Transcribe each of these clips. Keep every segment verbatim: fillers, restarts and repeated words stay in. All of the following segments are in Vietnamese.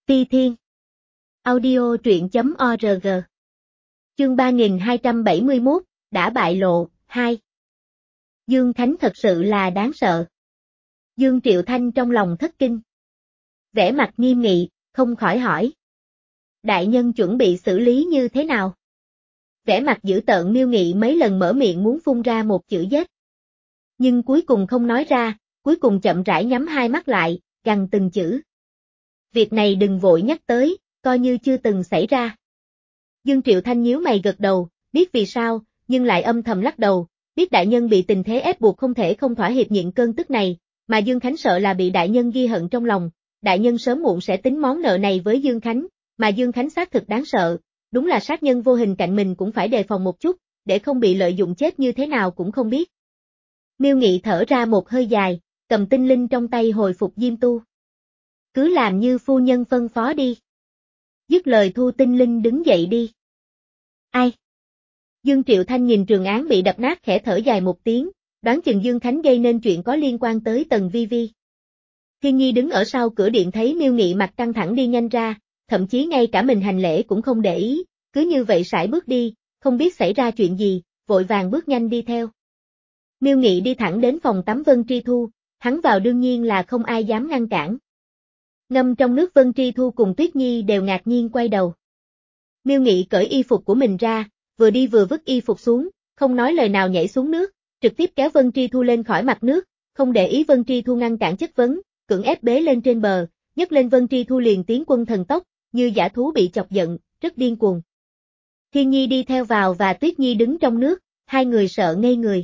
Ti Thiên. Audio truyện chấm org. Chương ba nghìn hai trăm bảy mươi mốt, đã bại lộ, hai. Dương Khánh thật sự là đáng sợ. Dương Triệu Thanh trong lòng thất kinh. Vẻ mặt nghiêm nghị, không khỏi hỏi. Đại nhân chuẩn bị xử lý như thế nào? Vẻ mặt dữ tợn Miêu Nghị mấy lần mở miệng muốn phun ra một chữ giết. Nhưng cuối cùng không nói ra, cuối cùng chậm rãi nhắm hai mắt lại, gằn từng chữ. Việc này đừng vội nhắc tới, coi như chưa từng xảy ra. Dương Triệu Thanh nhíu mày gật đầu, biết vì sao, nhưng lại âm thầm lắc đầu, biết đại nhân bị tình thế ép buộc không thể không thỏa hiệp nhịn cơn tức này, mà Dương Khánh sợ là bị đại nhân ghi hận trong lòng, đại nhân sớm muộn sẽ tính món nợ này với Dương Khánh, mà Dương Khánh xác thực đáng sợ, đúng là sát nhân vô hình cạnh mình cũng phải đề phòng một chút, để không bị lợi dụng chết như thế nào cũng không biết. Miêu Nghị thở ra một hơi dài, cầm tinh linh trong tay hồi phục Diêm Tu. Cứ làm như phu nhân phân phó đi. Dứt lời thu tinh linh đứng dậy đi. Ai? Dương Triệu Thanh nhìn Trường Án bị đập nát khẽ thở dài một tiếng, đoán chừng Dương Khánh gây nên chuyện có liên quan tới Tần Vi Vi. Thiên Nhi đứng ở sau cửa điện thấy Miêu Nghị mặt căng thẳng đi nhanh ra, thậm chí ngay cả mình hành lễ cũng không để ý, cứ như vậy sải bước đi, không biết xảy ra chuyện gì, vội vàng bước nhanh đi theo. Miêu Nghị đi thẳng đến phòng tắm Vân Tri Thu, hắn vào đương nhiên là không ai dám ngăn cản. Ngâm trong nước Vân Tri Thu cùng Tuyết Nhi đều ngạc nhiên quay đầu. Miêu Nghị cởi y phục của mình ra, vừa đi vừa vứt y phục xuống, không nói lời nào nhảy xuống nước, trực tiếp kéo Vân Tri Thu lên khỏi mặt nước, không để ý Vân Tri Thu ngăn cản chất vấn, cưỡng ép bế lên trên bờ, nhấc lên Vân Tri Thu liền tiến quân thần tốc, như dã thú bị chọc giận, rất điên cuồng. Thiên Nhi đi theo vào và Tuyết Nhi đứng trong nước, hai người sợ ngây người.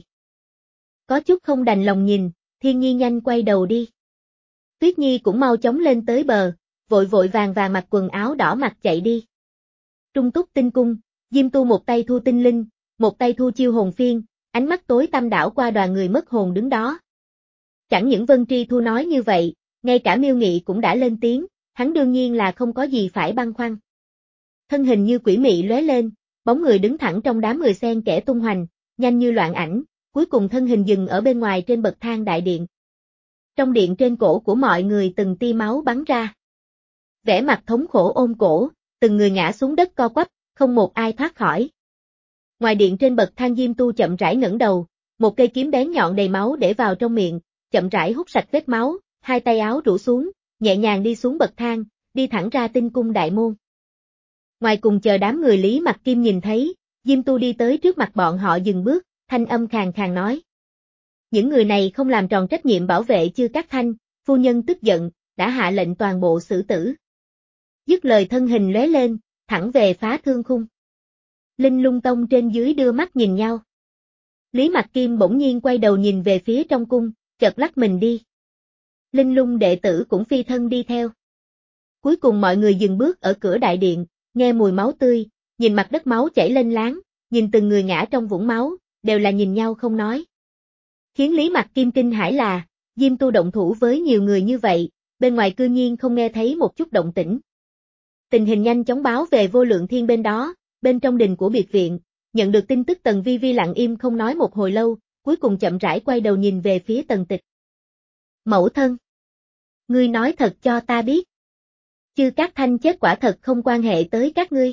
Có chút không đành lòng nhìn, Thiên Nhi nhanh quay đầu đi. Tuyết Nhi cũng mau chóng lên tới bờ, vội vội vàng vàng mặc quần áo đỏ mặt chạy đi. Trung Túc Tinh Cung, Diêm Tu một tay thu tinh linh, một tay thu chiêu hồn phiên, ánh mắt tối tăm đảo qua đoàn người mất hồn đứng đó. Chẳng những Vân Tri Thu nói như vậy, ngay cả Miêu Nghị cũng đã lên tiếng, hắn đương nhiên là không có gì phải băn khoăn. Thân hình như quỷ mị lóe lên, bóng người đứng thẳng trong đám người xen kẽ tung hoành, nhanh như loạn ảnh, cuối cùng thân hình dừng ở bên ngoài trên bậc thang đại điện. Trong điện trên cổ của mọi người từng tia máu bắn ra. Vẻ mặt thống khổ ôm cổ, từng người ngã xuống đất co quắp, không một ai thoát khỏi. Ngoài điện trên bậc thang Diêm Tu chậm rãi ngẩng đầu, một cây kiếm bén nhọn đầy máu để vào trong miệng, chậm rãi hút sạch vết máu, hai tay áo rũ xuống, nhẹ nhàng đi xuống bậc thang, đi thẳng ra tinh cung đại môn. Ngoài cùng chờ đám người Lý Mặc Kim nhìn thấy, Diêm Tu đi tới trước mặt bọn họ dừng bước, thanh âm khàn khàn nói. Những người này không làm tròn trách nhiệm bảo vệ Chư Cát Thanh, phu nhân tức giận, đã hạ lệnh toàn bộ xử tử. Dứt lời thân hình lóe lên, thẳng về Phá Thương Khung. Linh Lung Tông trên dưới đưa mắt nhìn nhau. Lý Mặc Kim bỗng nhiên quay đầu nhìn về phía trong cung, chợt lắc mình đi. Linh Lung đệ tử cũng phi thân đi theo. Cuối cùng mọi người dừng bước ở cửa đại điện, nghe mùi máu tươi, nhìn mặt đất máu chảy lênh láng, nhìn từng người ngã trong vũng máu, đều là nhìn nhau không nói. Khiến Lý Mặc Kim kinh hãi là, Diêm Tu động thủ với nhiều người như vậy, bên ngoài cư nhiên không nghe thấy một chút động tĩnh. Tình hình nhanh chóng báo về Vô Lượng Thiên bên đó, bên trong đình của biệt viện, nhận được tin tức Tần Vi Vi lặng im không nói một hồi lâu, cuối cùng chậm rãi quay đầu nhìn về phía Tần Tịch. Mẫu thân! Ngươi nói thật cho ta biết. Chư Cát Thanh chết quả thật không quan hệ tới các ngươi.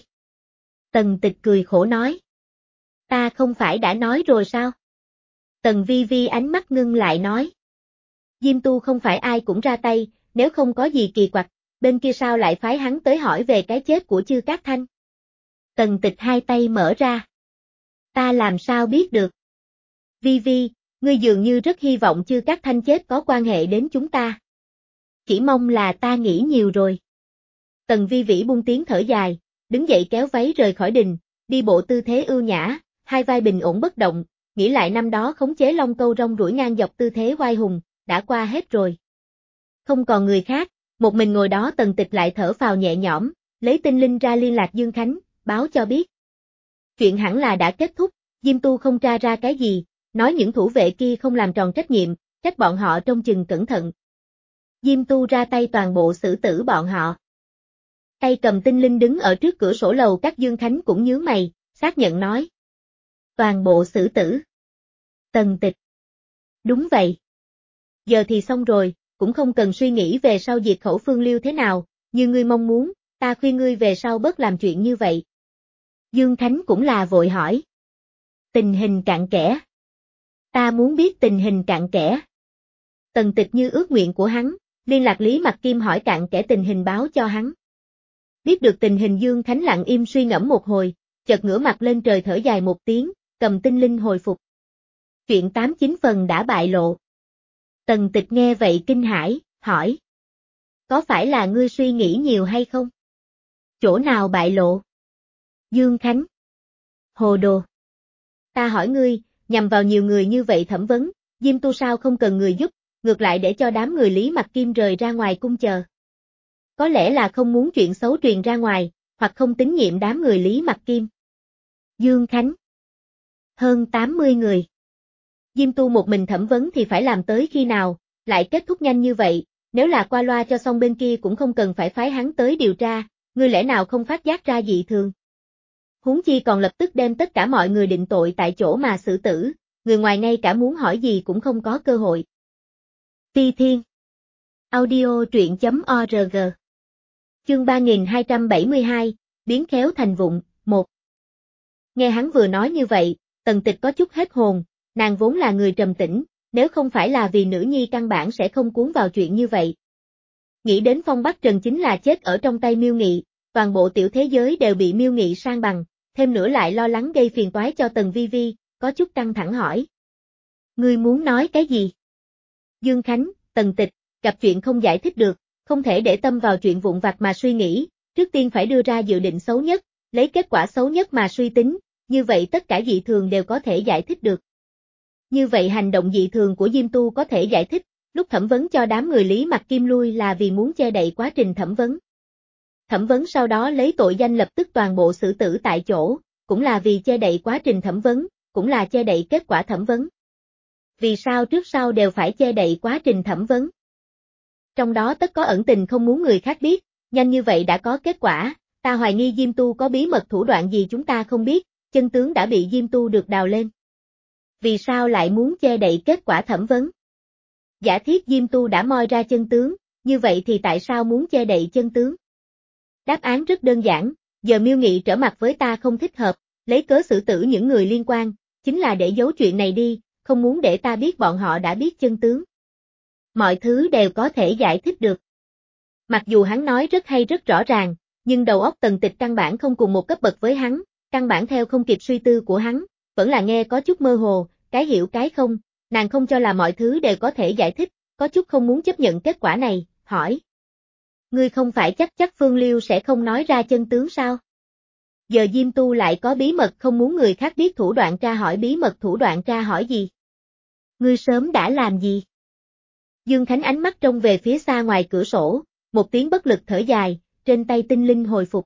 Tần Tịch cười khổ nói. Ta không phải đã nói rồi sao? Tần Vi Vi ánh mắt ngưng lại nói. Diêm Tu không phải ai cũng ra tay, nếu không có gì kỳ quặc, bên kia sao lại phái hắn tới hỏi về cái chết của Chư Cát Thanh? Tần Tịch hai tay mở ra. Ta làm sao biết được? Vi Vi, ngươi dường như rất hy vọng Chư Cát Thanh chết có quan hệ đến chúng ta. Chỉ mong là ta nghĩ nhiều rồi. Tần Vi Vĩ buông tiếng thở dài, đứng dậy kéo váy rời khỏi đình, đi bộ tư thế ưu nhã, hai vai bình ổn bất động, nghĩ lại năm đó khống chế long câu rong ruổi ngang dọc tư thế oai hùng, đã qua hết rồi. Không còn người khác, một mình ngồi đó Tần Tịch lại thở phào nhẹ nhõm, lấy tinh linh ra liên lạc Dương Khánh, báo cho biết. Chuyện hẳn là đã kết thúc, Diêm Tu không tra ra cái gì, nói những thủ vệ kia không làm tròn trách nhiệm, trách bọn họ trông chừng cẩn thận. Diêm Tu ra tay toàn bộ xử tử bọn họ. Tay cầm tinh linh đứng ở trước cửa sổ lầu các Dương Khánh cũng nhướng mày, xác nhận nói. Toàn bộ xử tử. Tần Tịch. Đúng vậy. Giờ thì xong rồi, cũng không cần suy nghĩ về sau diệt khẩu Phương Liêu thế nào, như ngươi mong muốn, ta khuyên ngươi về sau bớt làm chuyện như vậy. Dương Khánh cũng là vội hỏi. Tình hình cặn kẽ. Ta muốn biết tình hình cặn kẽ. Tần Tịch như ước nguyện của hắn, liên lạc Lý Mặc Kim hỏi cặn kẽ tình hình báo cho hắn. Biết được tình hình Dương Khánh lặng im suy ngẫm một hồi, chợt ngửa mặt lên trời thở dài một tiếng, cầm tinh linh hồi phục. Chuyện tám chín phần đã bại lộ. Tần Tịch nghe vậy kinh hãi, hỏi. Có phải là ngươi suy nghĩ nhiều hay không? Chỗ nào bại lộ? Dương Khánh. Hồ đồ. Ta hỏi ngươi, nhằm vào nhiều người như vậy thẩm vấn, Diêm Tu sao không cần người giúp, ngược lại để cho đám người Lý Mặc Kim rời ra ngoài cung chờ. Có lẽ là không muốn chuyện xấu truyền ra ngoài, hoặc không tín nhiệm đám người Lý Mặc Kim. Dương Khánh. Hơn tám mươi người. Diêm Tu một mình thẩm vấn thì phải làm tới khi nào, lại kết thúc nhanh như vậy, nếu là qua loa cho xong bên kia cũng không cần phải phái hắn tới điều tra, ngươi lẽ nào không phát giác ra dị thường. Huống chi còn lập tức đem tất cả mọi người định tội tại chỗ mà xử tử, người ngoài ngay cả muốn hỏi gì cũng không có cơ hội. Phi Thiên. Audio truyện chấm org. Chương ba nghìn hai trăm bảy mươi hai, biến khéo thành vụng, một. Nghe hắn vừa nói như vậy, Tần Tịch có chút hết hồn, nàng vốn là người trầm tĩnh, nếu không phải là vì nữ nhi căn bản sẽ không cuốn vào chuyện như vậy. Nghĩ đến Phong Bắc Trần chính là chết ở trong tay Miêu Nghị, toàn bộ tiểu thế giới đều bị Miêu Nghị san bằng, thêm nữa lại lo lắng gây phiền toái cho Tần Vi Vi, có chút căng thẳng hỏi. Ngươi muốn nói cái gì? Dương Khánh, Tần Tịch, gặp chuyện không giải thích được, không thể để tâm vào chuyện vụn vặt mà suy nghĩ, trước tiên phải đưa ra dự định xấu nhất, lấy kết quả xấu nhất mà suy tính, như vậy tất cả dị thường đều có thể giải thích được. Như vậy hành động dị thường của Diêm Tu có thể giải thích, lúc thẩm vấn cho đám người Lý Mặc Kim lui là vì muốn che đậy quá trình thẩm vấn. Thẩm vấn sau đó lấy tội danh lập tức toàn bộ xử tử tại chỗ, cũng là vì che đậy quá trình thẩm vấn, cũng là che đậy kết quả thẩm vấn. Vì sao trước sau đều phải che đậy quá trình thẩm vấn? Trong đó tất có ẩn tình không muốn người khác biết, nhanh như vậy đã có kết quả, ta hoài nghi Diêm Tu có bí mật thủ đoạn gì chúng ta không biết, chân tướng đã bị Diêm Tu được đào lên. Vì sao lại muốn che đậy kết quả thẩm vấn? Giả thiết Diêm Tu đã moi ra chân tướng, như vậy thì tại sao muốn che đậy chân tướng? Đáp án rất đơn giản, giờ Miêu Nghị trở mặt với ta không thích hợp, lấy cớ xử tử những người liên quan, chính là để giấu chuyện này đi, không muốn để ta biết bọn họ đã biết chân tướng. Mọi thứ đều có thể giải thích được. Mặc dù hắn nói rất hay rất rõ ràng, nhưng đầu óc Tần Tịch căn bản không cùng một cấp bậc với hắn, căn bản theo không kịp suy tư của hắn, vẫn là nghe có chút mơ hồ, cái hiểu cái không, nàng không cho là mọi thứ đều có thể giải thích, có chút không muốn chấp nhận kết quả này, hỏi. Ngươi không phải chắc chắc Phương Liêu sẽ không nói ra chân tướng sao? Giờ Diêm Tu lại có bí mật không muốn người khác biết thủ đoạn tra hỏi bí mật thủ đoạn tra hỏi gì? Ngươi sớm đã làm gì? Dương Khánh ánh mắt trông về phía xa ngoài cửa sổ, một tiếng bất lực thở dài, trên tay tinh linh hồi phục.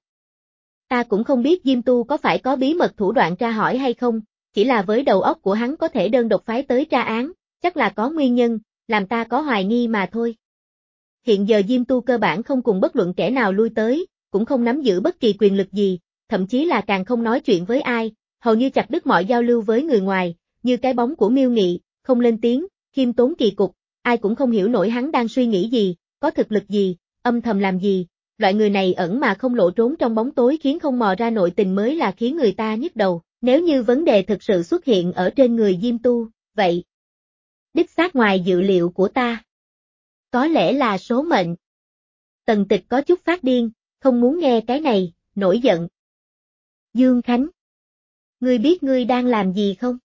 Ta cũng không biết Diêm Tu có phải có bí mật thủ đoạn tra hỏi hay không, chỉ là với đầu óc của hắn có thể đơn độc phái tới tra án, chắc là có nguyên nhân, làm ta có hoài nghi mà thôi. Hiện giờ Diêm Tu cơ bản không cùng bất luận kẻ nào lui tới, cũng không nắm giữ bất kỳ quyền lực gì, thậm chí là càng không nói chuyện với ai, hầu như chặt đứt mọi giao lưu với người ngoài, như cái bóng của Miêu Nghị, không lên tiếng, khiêm tốn kỳ cục, ai cũng không hiểu nổi hắn đang suy nghĩ gì, có thực lực gì, âm thầm làm gì, loại người này ẩn mà không lộ trốn trong bóng tối khiến không mò ra nội tình mới là khiến người ta nhức đầu, nếu như vấn đề thực sự xuất hiện ở trên người Diêm Tu, vậy đích xác ngoài dự liệu của ta. Có lẽ là số mệnh. Tần Tịch có chút phát điên, không muốn nghe cái này, nổi giận. Dương Khánh. Ngươi biết ngươi đang làm gì không?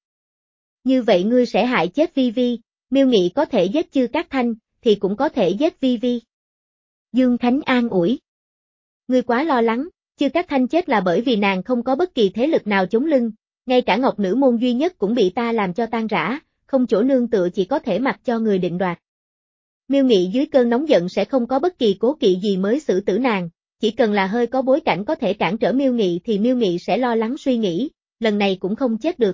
Như vậy ngươi sẽ hại chết Vi Vi, Miêu Nghị có thể giết Chư Cát Thanh, thì cũng có thể giết Vi Vi. Dương Khánh an ủi. Ngươi quá lo lắng, Chư Cát Thanh chết là bởi vì nàng không có bất kỳ thế lực nào chống lưng, ngay cả Ngọc Nữ Môn duy nhất cũng bị ta làm cho tan rã, không chỗ nương tựa chỉ có thể mặc cho người định đoạt. Miêu Nghị dưới cơn nóng giận sẽ không có bất kỳ cố kỵ gì mới xử tử nàng, chỉ cần là hơi có bối cảnh có thể cản trở Miêu Nghị thì Miêu Nghị sẽ lo lắng suy nghĩ, lần này cũng không chết được.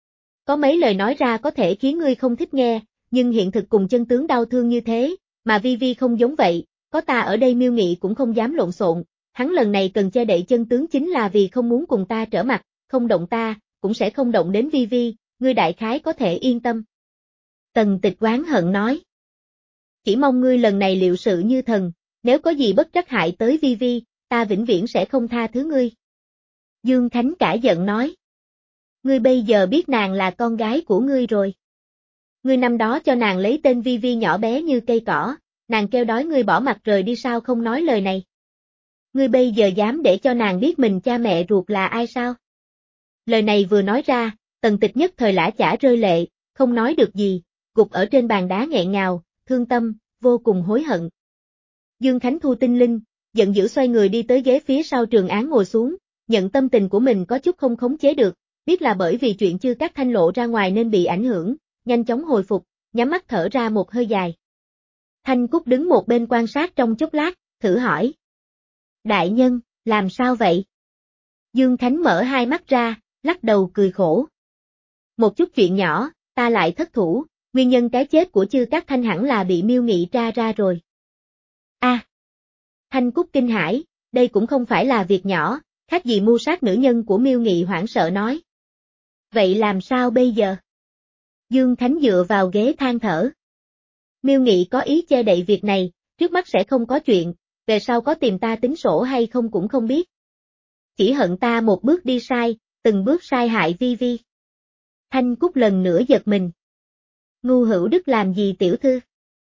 Có mấy lời nói ra có thể khiến ngươi không thích nghe, nhưng hiện thực cùng chân tướng đau thương như thế, mà Vi Vi không giống vậy, có ta ở đây Miêu Nghị cũng không dám lộn xộn, hắn lần này cần che đậy chân tướng chính là vì không muốn cùng ta trở mặt, không động ta, cũng sẽ không động đến Vi Vi, ngươi đại khái có thể yên tâm. Tần Tịch oán hận nói. Chỉ mong ngươi lần này liệu sự như thần, nếu có gì bất trắc hại tới Vi Vi, ta vĩnh viễn sẽ không tha thứ ngươi. Dương Khánh cả giận nói. Ngươi bây giờ biết nàng là con gái của ngươi rồi. Ngươi năm đó cho nàng lấy tên Vi Vi nhỏ bé như cây cỏ, nàng kêu đói ngươi bỏ mặt rời đi sao không nói lời này. Ngươi bây giờ dám để cho nàng biết mình cha mẹ ruột là ai sao? Lời này vừa nói ra, Tần Tịch nhất thời lã chả rơi lệ, không nói được gì, gục ở trên bàn đá nghẹn ngào, thương tâm, vô cùng hối hận. Dương Khánh thu tinh linh, giận dữ xoay người đi tới ghế phía sau Trường Án ngồi xuống, nhận tâm tình của mình có chút không khống chế được, biết là bởi vì chuyện Chư Cát Thanh lộ ra ngoài nên bị ảnh hưởng, nhanh chóng hồi phục, nhắm mắt thở ra một hơi dài. Thanh Cúc đứng một bên quan sát trong chốc lát, thử hỏi. Đại nhân, làm sao vậy? Dương Khánh mở hai mắt ra, lắc đầu cười khổ. Một chút chuyện nhỏ, ta lại thất thủ, nguyên nhân cái chết của Chư Cát Thanh hẳn là bị Miêu Nghị tra ra rồi. A. À, Thanh Cúc kinh hãi, đây cũng không phải là việc nhỏ, khác gì mưu sát nữ nhân của Miêu Nghị hoảng sợ nói. Vậy làm sao bây giờ? Dương Khánh dựa vào ghế than thở. Miêu Nghị có ý che đậy việc này, trước mắt sẽ không có chuyện, về sau có tìm ta tính sổ hay không cũng không biết. Chỉ hận ta một bước đi sai, từng bước sai hại Vi Vi. Thanh Cúc lần nữa giật mình. Ngu hữu đức làm gì tiểu thư?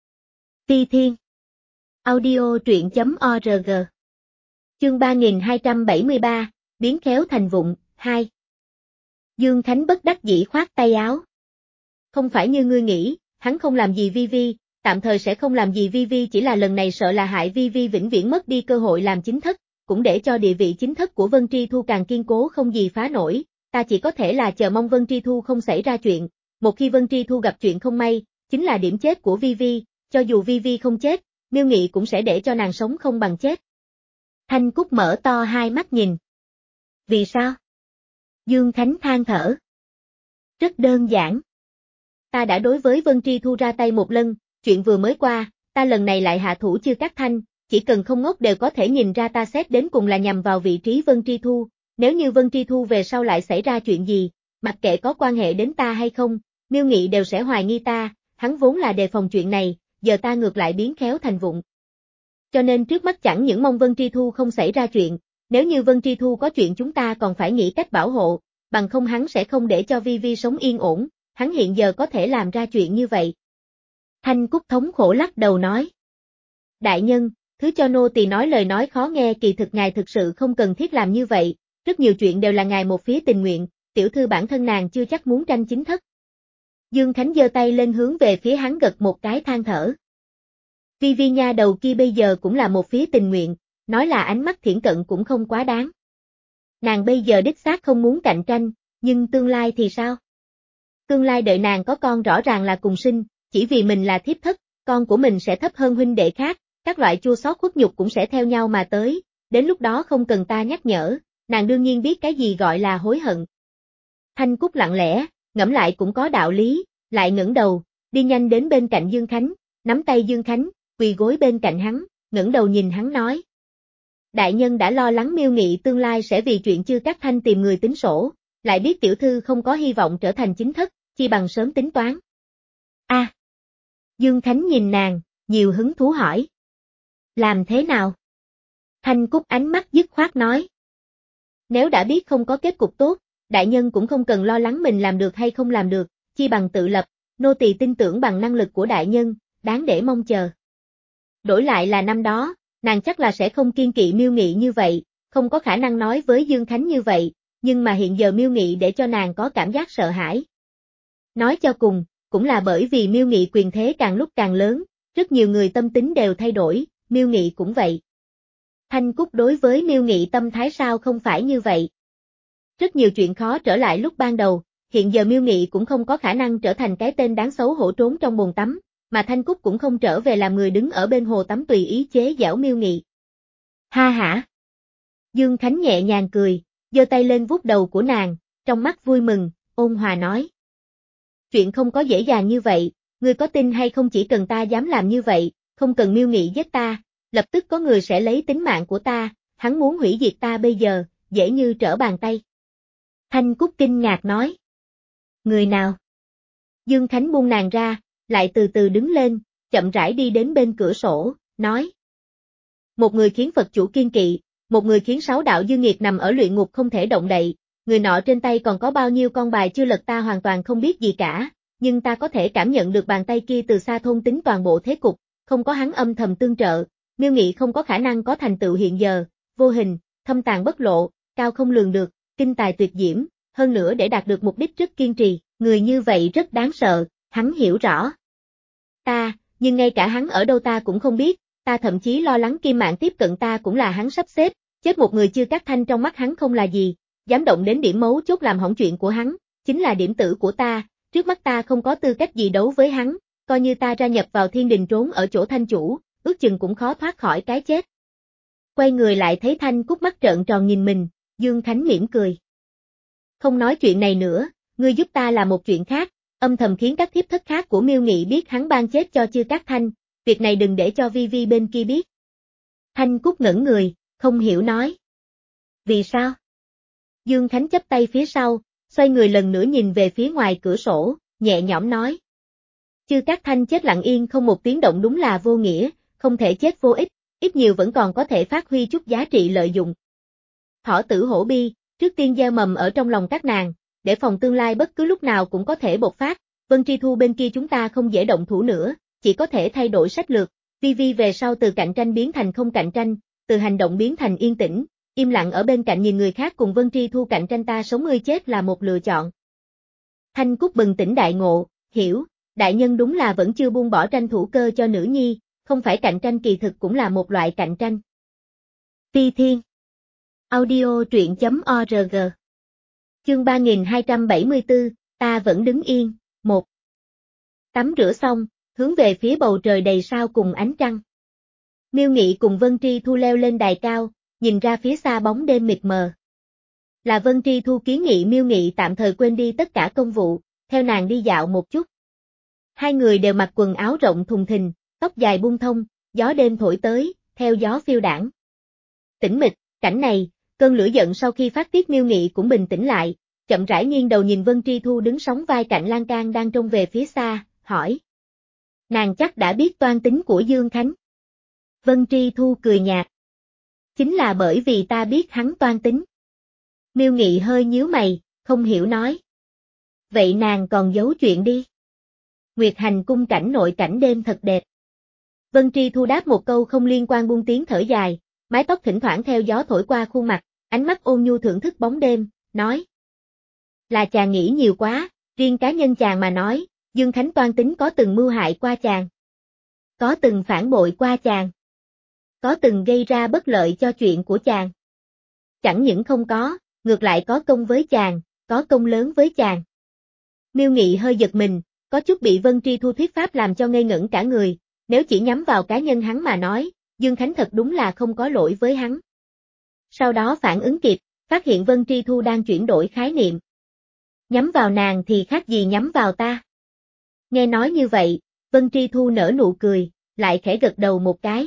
Phi Thiên. Audio truyện chấm org. Chương ba nghìn hai trăm bảy mươi ba, biến khéo thành vụng, hai. Dương Khánh bất đắc dĩ khoát tay áo. Không phải như ngươi nghĩ, hắn không làm gì Vi Vi, tạm thời sẽ không làm gì Vi Vi, chỉ là lần này sợ là hại Vi Vi vĩnh viễn mất đi cơ hội làm chính thất, cũng để cho địa vị chính thất của Vân Tri Thu càng kiên cố không gì phá nổi, ta chỉ có thể là chờ mong Vân Tri Thu không xảy ra chuyện, một khi Vân Tri Thu gặp chuyện không may, chính là điểm chết của Vi Vi, cho dù Vi Vi không chết, Miêu Nghị cũng sẽ để cho nàng sống không bằng chết. Thanh Cúc mở to hai mắt nhìn. Vì sao? Dương Khánh than thở. Rất đơn giản. Ta đã đối với Vân Tri Thu ra tay một lần, chuyện vừa mới qua, ta lần này lại hạ thủ Chư Cát Thanh, chỉ cần không ngốc đều có thể nhìn ra ta xét đến cùng là nhằm vào vị trí Vân Tri Thu, nếu như Vân Tri Thu về sau lại xảy ra chuyện gì, mặc kệ có quan hệ đến ta hay không, Miêu Nghị đều sẽ hoài nghi ta, hắn vốn là đề phòng chuyện này, giờ ta ngược lại biến khéo thành vụng. Cho nên trước mắt chẳng những mong Vân Tri Thu không xảy ra chuyện, nếu như Vân Tri Thu có chuyện chúng ta còn phải nghĩ cách bảo hộ, bằng không hắn sẽ không để cho Vi Vi sống yên ổn, hắn hiện giờ có thể làm ra chuyện như vậy. Thanh Cúc thống khổ lắc đầu nói. Đại nhân, thứ cho nô tỳ nói lời nói khó nghe, kỳ thực ngài thực sự không cần thiết làm như vậy, rất nhiều chuyện đều là ngài một phía tình nguyện, tiểu thư bản thân nàng chưa chắc muốn tranh chính thất. Dương Khánh giơ tay lên hướng về phía hắn gật một cái than thở. Vi Vi nha đầu kia bây giờ cũng là một phía tình nguyện, nói là ánh mắt thiển cận cũng không quá đáng. Nàng bây giờ đích xác không muốn cạnh tranh, nhưng tương lai thì sao? Tương lai đợi nàng có con rõ ràng là cùng sinh, chỉ vì mình là thiếp thất, con của mình sẽ thấp hơn huynh đệ khác, các loại chua xót khuất nhục cũng sẽ theo nhau mà tới, đến lúc đó không cần ta nhắc nhở, nàng đương nhiên biết cái gì gọi là hối hận. Thanh Cúc lặng lẽ, ngẫm lại cũng có đạo lý, lại ngẩng đầu, đi nhanh đến bên cạnh Dương Khánh, nắm tay Dương Khánh, quỳ gối bên cạnh hắn, ngẩng đầu nhìn hắn nói. Đại nhân đã lo lắng Miêu Nghị tương lai sẽ vì chuyện Chư Cát Thanh tìm người tính sổ, lại biết tiểu thư không có hy vọng trở thành chính thất, chi bằng sớm tính toán. A. À, Dương Khánh nhìn nàng, nhiều hứng thú hỏi. Làm thế nào? Thanh Cúc ánh mắt dứt khoát nói. Nếu đã biết không có kết cục tốt, đại nhân cũng không cần lo lắng mình làm được hay không làm được, chi bằng tự lập, nô tỳ tin tưởng bằng năng lực của đại nhân, đáng để mong chờ. Đổi lại là năm đó, nàng chắc là sẽ không kiên kỵ Miêu Nghị như vậy, không có khả năng nói với Dương Khánh như vậy, nhưng mà hiện giờ Miêu Nghị để cho nàng có cảm giác sợ hãi. Nói cho cùng, cũng là bởi vì Miêu Nghị quyền thế càng lúc càng lớn, rất nhiều người tâm tính đều thay đổi, Miêu Nghị cũng vậy. Thanh Cúc đối với Miêu Nghị tâm thái sao không phải như vậy. Rất nhiều chuyện khó trở lại lúc ban đầu, hiện giờ Miêu Nghị cũng không có khả năng trở thành cái tên đáng xấu hổ trốn trong bồn tắm, mà Thanh Cúc cũng không trở về làm người đứng ở bên hồ tắm tùy ý chế giễu Miêu Nghị. Ha hả? Dương Khánh nhẹ nhàng cười, giơ tay lên vuốt đầu của nàng, trong mắt vui mừng, ôn hòa nói. Chuyện không có dễ dàng như vậy, ngươi có tin hay không chỉ cần ta dám làm như vậy, không cần Miêu Nghị giết ta, lập tức có người sẽ lấy tính mạng của ta, hắn muốn hủy diệt ta bây giờ, dễ như trở bàn tay. Thanh Cúc kinh ngạc nói. Người nào? Dương Khánh buông nàng ra, lại từ từ đứng lên, chậm rãi đi đến bên cửa sổ, nói. Một người khiến Phật chủ kiên kỵ, một người khiến sáu đạo dư nghiệt nằm ở luyện ngục không thể động đậy, người nọ trên tay còn có bao nhiêu con bài chưa lật ta hoàn toàn không biết gì cả, nhưng ta có thể cảm nhận được bàn tay kia từ xa thôn tính toàn bộ thế cục, không có hắn âm thầm tương trợ, Miêu Nghị không có khả năng có thành tựu hiện giờ, vô hình, thâm tàng bất lộ, cao không lường được, kinh tài tuyệt diễm, hơn nữa để đạt được mục đích rất kiên trì, người như vậy rất đáng sợ, hắn hiểu rõ. Ta, nhưng ngay cả hắn ở đâu ta cũng không biết, ta thậm chí lo lắng Kim Mạn tiếp cận ta cũng là hắn sắp xếp, chết một người chưa cát thanh trong mắt hắn không là gì, dám động đến điểm mấu chốt làm hỏng chuyện của hắn, chính là điểm tử của ta, trước mắt ta không có tư cách gì đấu với hắn, coi như ta ra nhập vào thiên đình trốn ở chỗ Thanh chủ, ước chừng cũng khó thoát khỏi cái chết. Quay người lại thấy Thanh Cúc mắt trợn tròn nhìn mình, Dương Khánh mỉm cười. Không nói chuyện này nữa, ngươi giúp ta làm một chuyện khác, âm thầm khiến các thiếp thất khác của Miêu Nghị biết hắn ban chết cho Chư Cát Thanh, việc này đừng để cho Vi Vi bên kia biết. Thanh Cúc ngẩn người, không hiểu nói. Vì sao? Dương Khánh chắp tay phía sau, xoay người lần nữa nhìn về phía ngoài cửa sổ, nhẹ nhõm nói. Chư Cát Thanh chết lặng yên không một tiếng động đúng là vô nghĩa, không thể chết vô ích, ít nhiều vẫn còn có thể phát huy chút giá trị lợi dụng. Thỏ tử hổ bi, trước tiên gieo mầm ở trong lòng các nàng, để phòng tương lai bất cứ lúc nào cũng có thể bộc phát, Vân Tri Thu bên kia chúng ta không dễ động thủ nữa, chỉ có thể thay đổi sách lược, Vi Vi về sau từ cạnh tranh biến thành không cạnh tranh, từ hành động biến thành yên tĩnh, im lặng ở bên cạnh nhìn người khác cùng Vân Tri Thu cạnh tranh ta sống ngươi chết là một lựa chọn. Thanh Cúc bừng tỉnh đại ngộ, hiểu, đại nhân đúng là vẫn chưa buông bỏ tranh thủ cơ cho nữ nhi, không phải cạnh tranh kỳ thực cũng là một loại cạnh tranh. Phi Thiên Audio truyện chấm org Chương ba nghìn hai trăm bảy mươi tư, ta vẫn đứng yên, một. Tắm rửa xong, hướng về phía bầu trời đầy sao cùng ánh trăng. Miêu Nghị cùng Vân Tri Thu leo lên đài cao, nhìn ra phía xa bóng đêm mịt mờ. Là Vân Tri Thu kiến nghị Miêu Nghị tạm thời quên đi tất cả công vụ, theo nàng đi dạo một chút. Hai người đều mặc quần áo rộng thùng thình, tóc dài buông thông, gió đêm thổi tới, theo gió phiêu đãng. Tĩnh mịch, cảnh này, cơn lửa giận sau khi phát tiết Miêu Nghị cũng bình tĩnh lại, chậm rãi nghiêng đầu nhìn Vân Tri Thu đứng sóng vai cạnh lan can đang trông về phía xa, hỏi. Nàng chắc đã biết toan tính của Dương Khánh. Vân Tri Thu cười nhạt. Chính là bởi vì ta biết hắn toan tính. Miêu Nghị hơi nhíu mày, không hiểu nói. Vậy nàng còn giấu chuyện đi. Nguyệt Hành cung cảnh nội cảnh đêm thật đẹp. Vân Tri Thu đáp một câu không liên quan buông tiếng thở dài, mái tóc thỉnh thoảng theo gió thổi qua khuôn mặt, ánh mắt ôn nhu thưởng thức bóng đêm, nói. Là chàng nghĩ nhiều quá, riêng cá nhân chàng mà nói, Dương Khánh toan tính có từng mưu hại qua chàng. Có từng phản bội qua chàng. Có từng gây ra bất lợi cho chuyện của chàng. Chẳng những không có, ngược lại có công với chàng, có công lớn với chàng. Miêu Nghị hơi giật mình, có chút bị Vân Tri Thu thuyết pháp làm cho ngây ngẩn cả người, nếu chỉ nhắm vào cá nhân hắn mà nói, Dương Khánh thật đúng là không có lỗi với hắn. Sau đó phản ứng kịp, phát hiện Vân Tri Thu đang chuyển đổi khái niệm. Nhắm vào nàng thì khác gì nhắm vào ta. Nghe nói như vậy, Vân Tri Thu nở nụ cười, lại khẽ gật đầu một cái.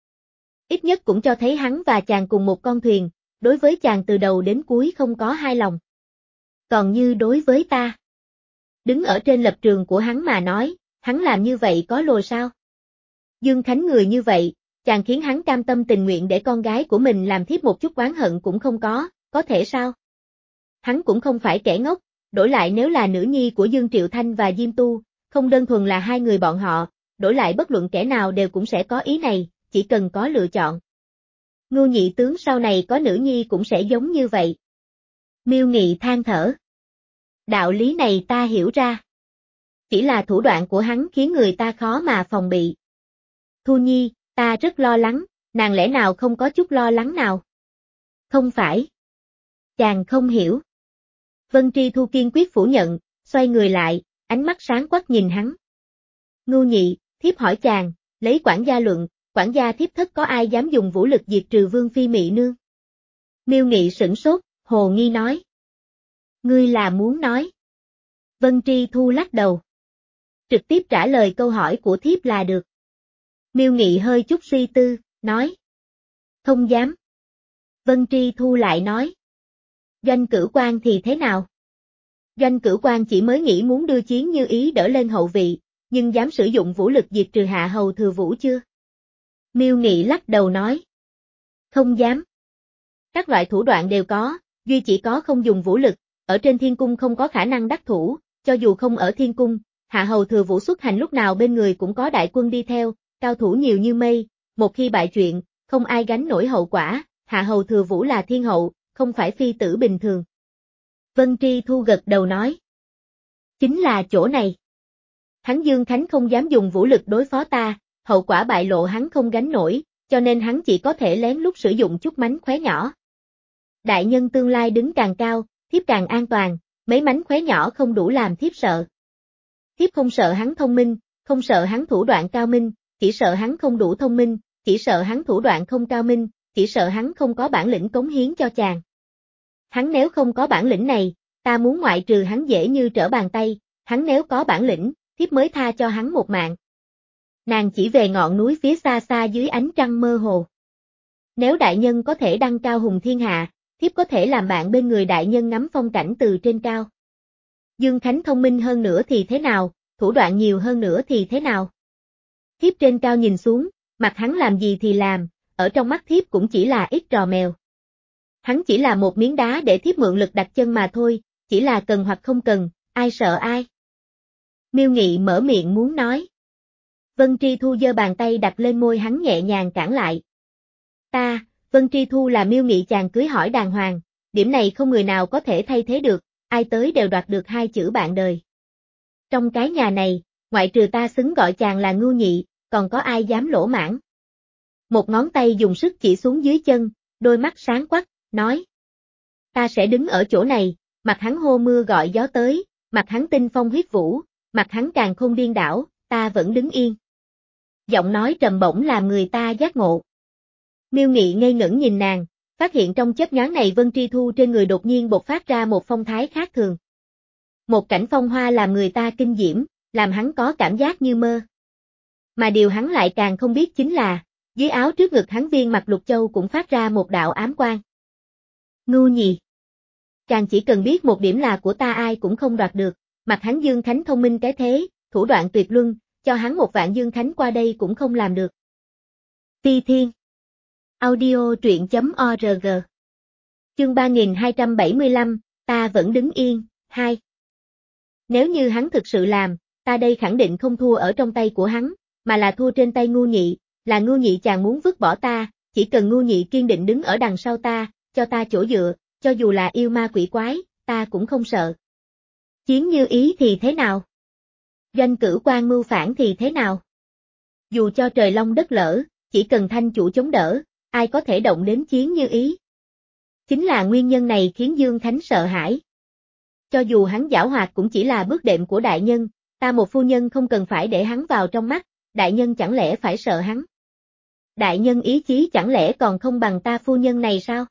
Ít nhất cũng cho thấy hắn và chàng cùng một con thuyền, đối với chàng từ đầu đến cuối không có hai lòng. Còn như đối với ta. Đứng ở trên lập trường của hắn mà nói, hắn làm như vậy có lồ sao? Dương Khánh người như vậy, chàng khiến hắn cam tâm tình nguyện để con gái của mình làm thiếp một chút oán hận cũng không có, có thể sao? Hắn cũng không phải kẻ ngốc, đổi lại nếu là nữ nhi của Dương Triệu Thanh và Diêm Tu, không đơn thuần là hai người bọn họ, đổi lại bất luận kẻ nào đều cũng sẽ có ý này, chỉ cần có lựa chọn. Ngưu nhị tướng sau này có nữ nhi cũng sẽ giống như vậy. Miêu Nghị than thở. Đạo lý này ta hiểu ra. Chỉ là thủ đoạn của hắn khiến người ta khó mà phòng bị. Thu Nhi, ta rất lo lắng, nàng lẽ nào không có chút lo lắng nào? Không phải. Chàng không hiểu. Vân Tri Thu kiên quyết phủ nhận, xoay người lại, ánh mắt sáng quắc nhìn hắn. Ngưu nhị, thiếp hỏi chàng, lấy quản gia luận, quản gia thiếp thất có ai dám dùng vũ lực diệt trừ Vương Phi Mị Nương? Miêu Nghị sửng sốt, hồ nghi nói. Ngươi là muốn nói. Vân Tri Thu lắc đầu. Trực tiếp trả lời câu hỏi của thiếp là được. Miêu Nghị hơi chút suy tư, nói. Không dám. Vân Tri Thu lại nói. Doanh Cửu Quan thì thế nào? Doanh Cửu Quan chỉ mới nghĩ muốn đưa Chiến Như Ý đỡ lên hậu vị, nhưng dám sử dụng vũ lực diệt trừ Hạ Hầu Thừa Vũ chưa? Miêu Nghị lắc đầu nói. Không dám. Các loại thủ đoạn đều có, duy chỉ có không dùng vũ lực, ở trên thiên cung không có khả năng đắc thủ, cho dù không ở thiên cung, Hạ Hầu Thừa Vũ xuất hành lúc nào bên người cũng có đại quân đi theo, cao thủ nhiều như mây, một khi bại chuyện, không ai gánh nổi hậu quả, Hạ Hầu Thừa Vũ là thiên hậu, không phải phi tử bình thường. Vân Tri Thu gật đầu nói. Chính là chỗ này. Hắn Dương Khánh không dám dùng vũ lực đối phó ta, hậu quả bại lộ hắn không gánh nổi, cho nên hắn chỉ có thể lén lút sử dụng chút mánh khóe nhỏ. Đại nhân tương lai đứng càng cao, thiếp càng an toàn, mấy mánh khóe nhỏ không đủ làm thiếp sợ. Thiếp không sợ hắn thông minh, không sợ hắn thủ đoạn cao minh, chỉ sợ hắn không đủ thông minh, chỉ sợ hắn thủ đoạn không cao minh, chỉ sợ hắn không có bản lĩnh cống hiến cho chàng. Hắn nếu không có bản lĩnh này, ta muốn ngoại trừ hắn dễ như trở bàn tay, hắn nếu có bản lĩnh, thiếp mới tha cho hắn một mạng. Nàng chỉ về ngọn núi phía xa xa dưới ánh trăng mơ hồ. Nếu đại nhân có thể đăng cao hùng thiên hạ, thiếp có thể làm bạn bên người đại nhân ngắm phong cảnh từ trên cao. Dương Khánh thông minh hơn nữa thì thế nào, thủ đoạn nhiều hơn nữa thì thế nào? Thiếp trên cao nhìn xuống, mặc hắn làm gì thì làm, ở trong mắt thiếp cũng chỉ là ít trò mèo. Hắn chỉ là một miếng đá để thiếp mượn lực đặt chân mà thôi, chỉ là cần hoặc không cần, ai sợ ai. Miêu Nghị mở miệng muốn nói. Vân Tri Thu giơ bàn tay đặt lên môi hắn nhẹ nhàng cản lại. Ta, Vân Tri Thu là Miêu Nghị chàng cưới hỏi đàng hoàng, điểm này không người nào có thể thay thế được, ai tới đều đoạt được hai chữ bạn đời. Trong cái nhà này, ngoại trừ ta xứng gọi chàng là Ngưu Nhị, còn có ai dám lỗ mãng. Một ngón tay dùng sức chỉ xuống dưới chân, đôi mắt sáng quắc, nói. Ta sẽ đứng ở chỗ này, mặc hắn hô mưa gọi gió tới, mặc hắn tinh phong huyết vũ, mặc hắn càng không điên đảo, ta vẫn đứng yên. Giọng nói trầm bổng làm người ta giác ngộ. Miêu Nghị ngây ngẩn nhìn nàng, phát hiện trong chớp nhoáng này Vân Tri Thu trên người đột nhiên bộc phát ra một phong thái khác thường. Một cảnh phong hoa làm người ta kinh diễm, làm hắn có cảm giác như mơ. Mà điều hắn lại càng không biết chính là, dưới áo trước ngực hắn viên mặt lục châu cũng phát ra một đạo ám quang. Ngưu Nhị. Chàng chỉ cần biết một điểm là của ta ai cũng không đoạt được, mặt hắn Dương Khánh thông minh cái thế, thủ đoạn tuyệt luân, cho hắn một vạn Dương Khánh qua đây cũng không làm được. Ti Thiên. Audio truyện chấm org. Chương ba nghìn hai trăm bảy mươi lăm, ta vẫn đứng yên, hai. Nếu như hắn thực sự làm, ta đây khẳng định không thua ở trong tay của hắn, mà là thua trên tay Ngưu Nhị, là Ngưu Nhị chàng muốn vứt bỏ ta, chỉ cần Ngưu Nhị kiên định đứng ở đằng sau ta, cho ta chỗ dựa, cho dù là yêu ma quỷ quái, ta cũng không sợ. Chiến như ý thì thế nào? Doanh cử quan mưu phản thì thế nào? Dù cho trời long đất lở, chỉ cần thanh chủ chống đỡ, ai có thể động đến chiến như ý? Chính là nguyên nhân này khiến Dương Khánh sợ hãi. Cho dù hắn giảo hoạt cũng chỉ là bước đệm của đại nhân, ta một phu nhân không cần phải để hắn vào trong mắt, đại nhân chẳng lẽ phải sợ hắn? Đại nhân ý chí chẳng lẽ còn không bằng ta phu nhân này sao?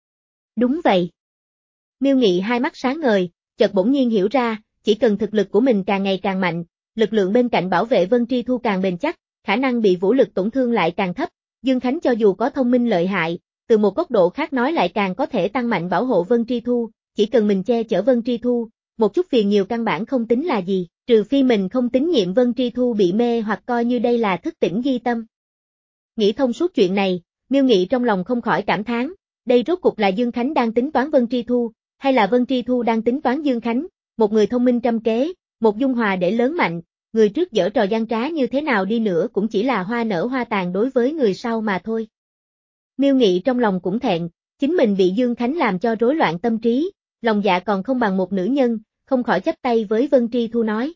Đúng vậy. Miêu Nghị hai mắt sáng ngời, chợt bỗng nhiên hiểu ra, chỉ cần thực lực của mình càng ngày càng mạnh, lực lượng bên cạnh bảo vệ Vân Tri Thu càng bền chắc, khả năng bị vũ lực tổn thương lại càng thấp, Dương Khánh cho dù có thông minh lợi hại, từ một góc độ khác nói lại càng có thể tăng mạnh bảo hộ Vân Tri Thu, chỉ cần mình che chở Vân Tri Thu, một chút phiền nhiều căn bản không tính là gì, trừ phi mình không tín nhiệm Vân Tri Thu bị mê hoặc coi như đây là thức tỉnh ghi tâm. Nghĩ thông suốt chuyện này, Miêu Nghị trong lòng không khỏi cảm thán, đây rốt cục là Dương Khánh đang tính toán Vân Tri Thu, hay là Vân Tri Thu đang tính toán Dương Khánh, một người thông minh trăm kế, một dung hòa để lớn mạnh, người trước giở trò gian trá như thế nào đi nữa cũng chỉ là hoa nở hoa tàn đối với người sau mà thôi. Miêu Nghị trong lòng cũng thẹn, chính mình bị Dương Khánh làm cho rối loạn tâm trí, lòng dạ còn không bằng một nữ nhân, không khỏi chắp tay với Vân Tri Thu nói.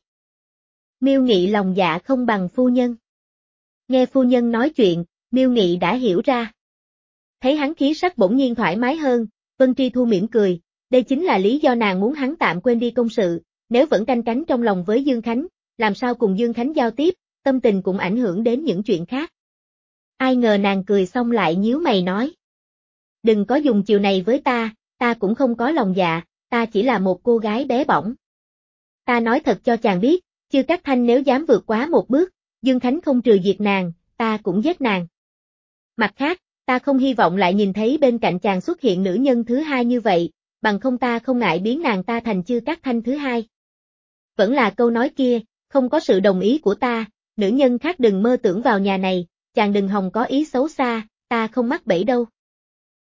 Miêu Nghị lòng dạ không bằng phu nhân. Nghe phu nhân nói chuyện, Miêu Nghị đã hiểu ra. Thấy hắn khí sắc bỗng nhiên thoải mái hơn, Vân Tri Thu mỉm cười, đây chính là lý do nàng muốn hắn tạm quên đi công sự, nếu vẫn canh cánh trong lòng với Dương Khánh, làm sao cùng Dương Khánh giao tiếp, tâm tình cũng ảnh hưởng đến những chuyện khác. Ai ngờ nàng cười xong lại nhíu mày nói. Đừng có dùng chiều này với ta, ta cũng không có lòng dạ, ta chỉ là một cô gái bé bỏng. Ta nói thật cho chàng biết, Chư Cát Thanh nếu dám vượt quá một bước, Dương Khánh không trừ diệt nàng, ta cũng giết nàng. Mặt khác, ta không hy vọng lại nhìn thấy bên cạnh chàng xuất hiện nữ nhân thứ hai như vậy, bằng không ta không ngại biến nàng ta thành Chư Cát Thanh thứ hai. Vẫn là câu nói kia, không có sự đồng ý của ta, nữ nhân khác đừng mơ tưởng vào nhà này, chàng đừng hòng có ý xấu xa, ta không mắc bẫy đâu.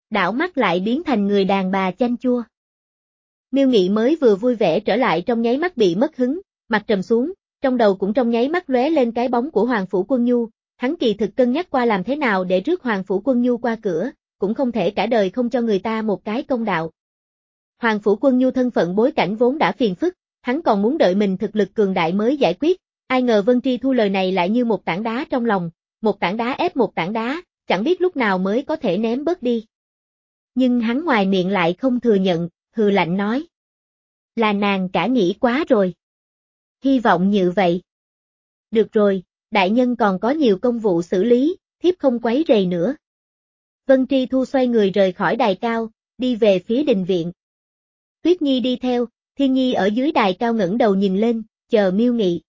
đảo mắt lại biến thành người đàn bà chanh chua. Miêu Nghị mới vừa vui vẻ trở lại trong nháy mắt bị mất hứng, mặt trầm xuống, trong đầu cũng trong nháy mắt lóe lên cái bóng của Hoàng Phủ Quân Nhu, hắn kỳ thực cân nhắc qua làm thế nào để rước Hoàng Phủ Quân Nhu qua cửa, cũng không thể cả đời không cho người ta một cái công đạo. Hoàng Phủ Quân Nhu thân phận bối cảnh vốn đã phiền phức, hắn còn muốn đợi mình thực lực cường đại mới giải quyết, ai ngờ Vân Tri Thu lời này lại như một tảng đá trong lòng, một tảng đá ép một tảng đá, chẳng biết lúc nào mới có thể ném bớt đi. Nhưng hắn ngoài miệng lại không thừa nhận, hừ lạnh nói. Là nàng cả nghĩ quá rồi. Hy vọng như vậy. Được rồi, đại nhân còn có nhiều công vụ xử lý, thiếp không quấy rầy nữa. Vân Tri Thu xoay người rời khỏi đài cao, đi về phía đình viện. Tuyết Nhi đi theo, Thiên Nhi ở dưới đài cao ngẩng đầu nhìn lên, chờ Miêu Nghị.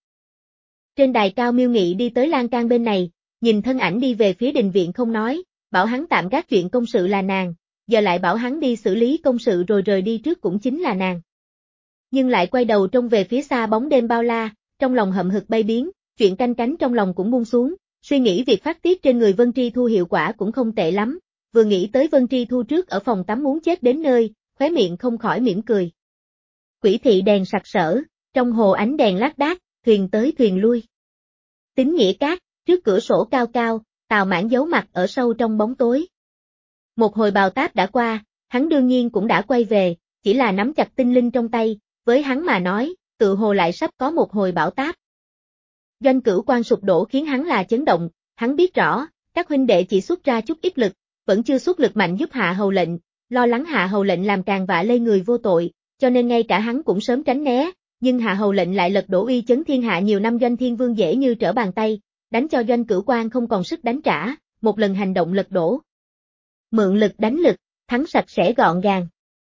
Trên đài cao Miêu Nghị đi tới lan can bên này, nhìn thân ảnh đi về phía đình viện không nói, bảo hắn tạm gác chuyện công sự là nàng, giờ lại bảo hắn đi xử lý công sự rồi rời đi trước cũng chính là nàng. Nhưng lại quay đầu trông về phía xa bóng đêm bao la, trong lòng hậm hực bay biến, chuyện canh cánh trong lòng cũng buông xuống, suy nghĩ việc phát tiết trên người Vân Tri Thu hiệu quả cũng không tệ lắm, vừa nghĩ tới Vân Tri Thu trước ở phòng tắm muốn chết đến nơi, khóe miệng không khỏi mỉm cười. Quỷ thị đèn sặc sỡ, trong hồ ánh đèn lác đác, thuyền tới thuyền lui. Tín nghĩa cát, trước cửa sổ cao cao, Tào Mãn giấu mặt ở sâu trong bóng tối. Một hồi bào táp đã qua, hắn đương nhiên cũng đã quay về, chỉ là nắm chặt tinh linh trong tay, với hắn mà nói, tự hồ lại sắp có một hồi bão táp. Doanh Cửu Quan sụp đổ khiến hắn là chấn động, hắn biết rõ, các huynh đệ chỉ xuất ra chút ít lực, vẫn chưa xuất lực mạnh giúp Hạ Hầu lệnh, lo lắng Hạ Hầu lệnh làm càng vạ lây người vô tội, cho nên ngay cả hắn cũng sớm tránh né, nhưng Hạ Hầu lệnh lại lật đổ uy chấn thiên hạ nhiều năm Doanh Thiên Vương dễ như trở bàn tay, đánh cho Doanh Cửu Quan không còn sức đánh trả, một lần hành động lật đổ. Mượn lực đánh lực, thắng sạch sẽ gọn gàng.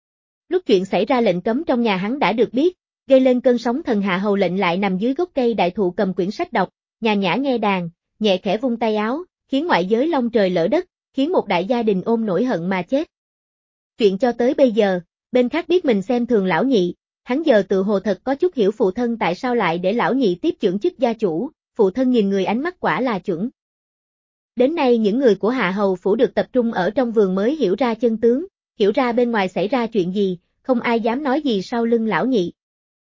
Lúc chuyện xảy ra lệnh cấm trong nhà hắn đã được biết, gây lên cơn sóng thần Hạ Hầu lệnh lại nằm dưới gốc cây đại thụ cầm quyển sách đọc, nhàn nhã nghe đàn, nhẹ khẽ vung tay áo, khiến ngoại giới long trời lỡ đất, khiến một đại gia đình ôm nỗi hận mà chết. Chuyện cho tới bây giờ, bên khác biết mình xem thường lão nhị, hắn giờ tự hồ thật có chút hiểu phụ thân tại sao lại để lão nhị tiếp trưởng chức gia chủ, phụ thân nhìn người ánh mắt quả là chuẩn. Đến nay những người của Hạ Hầu phủ được tập trung ở trong vườn mới hiểu ra chân tướng, hiểu ra bên ngoài xảy ra chuyện gì, không ai dám nói gì sau lưng lão nhị.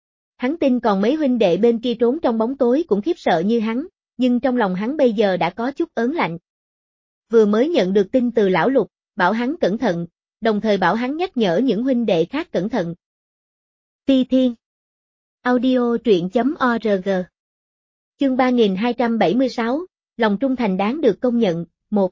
Hắn tin còn mấy huynh đệ bên kia trốn trong bóng tối cũng khiếp sợ như hắn, nhưng trong lòng hắn bây giờ đã có chút ớn lạnh. Vừa mới nhận được tin từ lão Lục, bảo hắn cẩn thận, đồng thời bảo hắn nhắc nhở những huynh đệ khác cẩn thận. Ti Thiên Audio truyện chấm org Chương ba nghìn hai trăm bảy mươi sáu, lòng trung thành đáng được công nhận, một.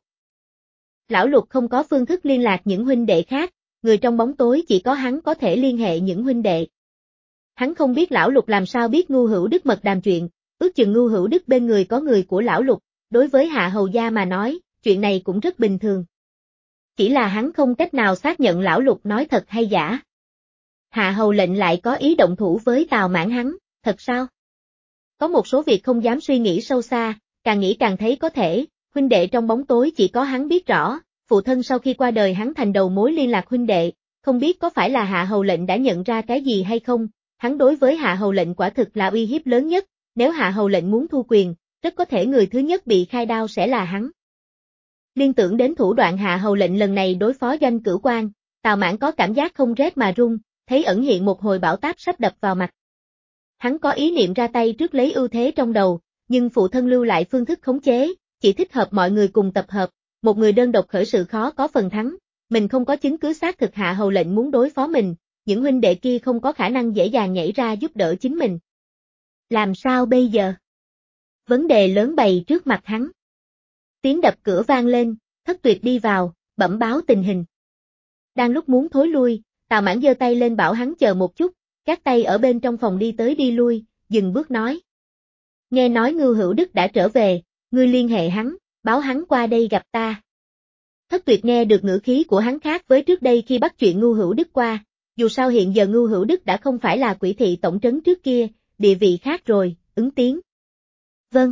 Lão Lục không có phương thức liên lạc những huynh đệ khác, người trong bóng tối chỉ có hắn có thể liên hệ những huynh đệ. Hắn không biết lão Lục làm sao biết Ngu Hữu Đức mật đàm chuyện, ước chừng Ngu Hữu Đức bên người có người của lão Lục, đối với Hạ Hầu gia mà nói, chuyện này cũng rất bình thường. Chỉ là hắn không cách nào xác nhận lão Lục nói thật hay giả. Hạ Hầu lệnh lại có ý động thủ với Tào Mãn hắn, thật sao? Có một số việc không dám suy nghĩ sâu xa, càng nghĩ càng thấy có thể, huynh đệ trong bóng tối chỉ có hắn biết rõ, phụ thân sau khi qua đời hắn thành đầu mối liên lạc huynh đệ, không biết có phải là Hạ Hầu lệnh đã nhận ra cái gì hay không, hắn đối với Hạ Hầu lệnh quả thực là uy hiếp lớn nhất, nếu Hạ Hầu lệnh muốn thu quyền, rất có thể người thứ nhất bị khai đao sẽ là hắn. Liên tưởng đến thủ đoạn Hạ Hầu lệnh lần này đối phó Doanh Cửu Quan, Tào Mãn có cảm giác không rét mà run, thấy ẩn hiện một hồi bão táp sắp đập vào mặt. Hắn có ý niệm ra tay trước lấy ưu thế trong đầu, nhưng phụ thân lưu lại phương thức khống chế, chỉ thích hợp mọi người cùng tập hợp, một người đơn độc khởi sự khó có phần thắng, mình không có chứng cứ xác thực Hạ Hầu lệnh muốn đối phó mình, những huynh đệ kia không có khả năng dễ dàng nhảy ra giúp đỡ chính mình. Làm sao bây giờ? Vấn đề lớn bày trước mặt hắn. Tiếng đập cửa vang lên, Thất Tuyệt đi vào, bẩm báo tình hình. Đang lúc muốn thối lui, Tào Mãn giơ tay lên bảo hắn chờ một chút, các tay ở bên trong phòng đi tới đi lui, dừng bước nói. Nghe nói Ngưu Hữu Đức đã trở về, ngươi liên hệ hắn, báo hắn qua đây gặp ta. Thất Tuyệt nghe được ngữ khí của hắn khác với trước đây khi bắt chuyện Ngưu Hữu Đức qua, dù sao hiện giờ Ngưu Hữu Đức đã không phải là Quỷ thị tổng trấn trước kia, địa vị khác rồi, ứng tiếng. Vâng.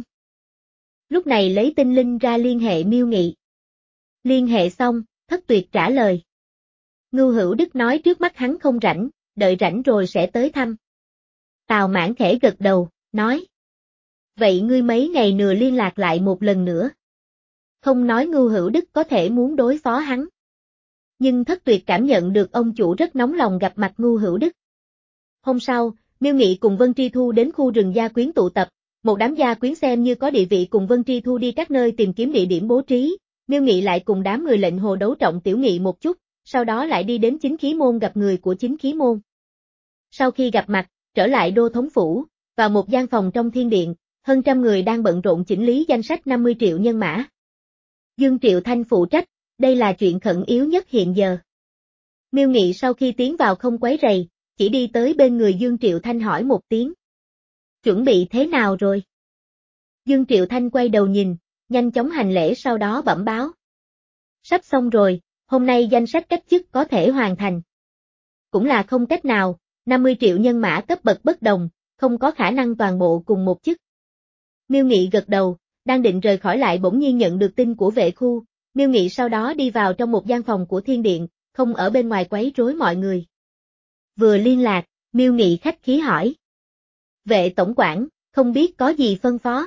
Lúc này lấy tinh linh ra liên hệ Miêu Nghị. Liên hệ xong, Thất Tuyệt trả lời. Ngưu Hữu Đức nói trước mắt hắn không rảnh, đợi rảnh rồi sẽ tới thăm. Tào Mãn khẽ gật đầu, nói. Vậy ngươi mấy ngày nữa liên lạc lại một lần nữa. Không nói Ngưu Hữu Đức có thể muốn đối phó hắn. Nhưng Thất Tuyệt cảm nhận được ông chủ rất nóng lòng gặp mặt Ngưu Hữu Đức. Hôm sau, Miêu Nghị cùng Vân Tri Thu đến khu rừng gia quyến tụ tập, một đám gia quyến xem như có địa vị cùng Vân Tri Thu đi các nơi tìm kiếm địa điểm bố trí, Miêu Nghị lại cùng đám người lệnh hồ đấu trọng tiểu nghị một chút, sau đó lại đi đến Chính Khí Môn gặp người của Chính Khí Môn. Sau khi gặp mặt, trở lại đô thống phủ, vào một gian phòng trong thiên điện, hơn trăm người đang bận rộn chỉnh lý danh sách năm mươi triệu nhân mã. Dương Triệu Thanh phụ trách, đây là chuyện khẩn yếu nhất hiện giờ. Miêu Nghị sau khi tiến vào không quấy rầy, chỉ đi tới bên người Dương Triệu Thanh hỏi một tiếng. Chuẩn bị thế nào rồi? Dương Triệu Thanh quay đầu nhìn, nhanh chóng hành lễ sau đó bẩm báo. Sắp xong rồi, hôm nay danh sách cách chức có thể hoàn thành. Cũng là không cách nào, năm mươi triệu nhân mã cấp bậc bất đồng, không có khả năng toàn bộ cùng một chức. Miêu Nghị gật đầu, đang định rời khỏi lại bỗng nhiên nhận được tin của vệ khu, Miêu Nghị sau đó đi vào trong một gian phòng của thiên điện, không ở bên ngoài quấy rối mọi người. Vừa liên lạc, Miêu Nghị khách khí hỏi. Vệ tổng quản, không biết có gì phân phó.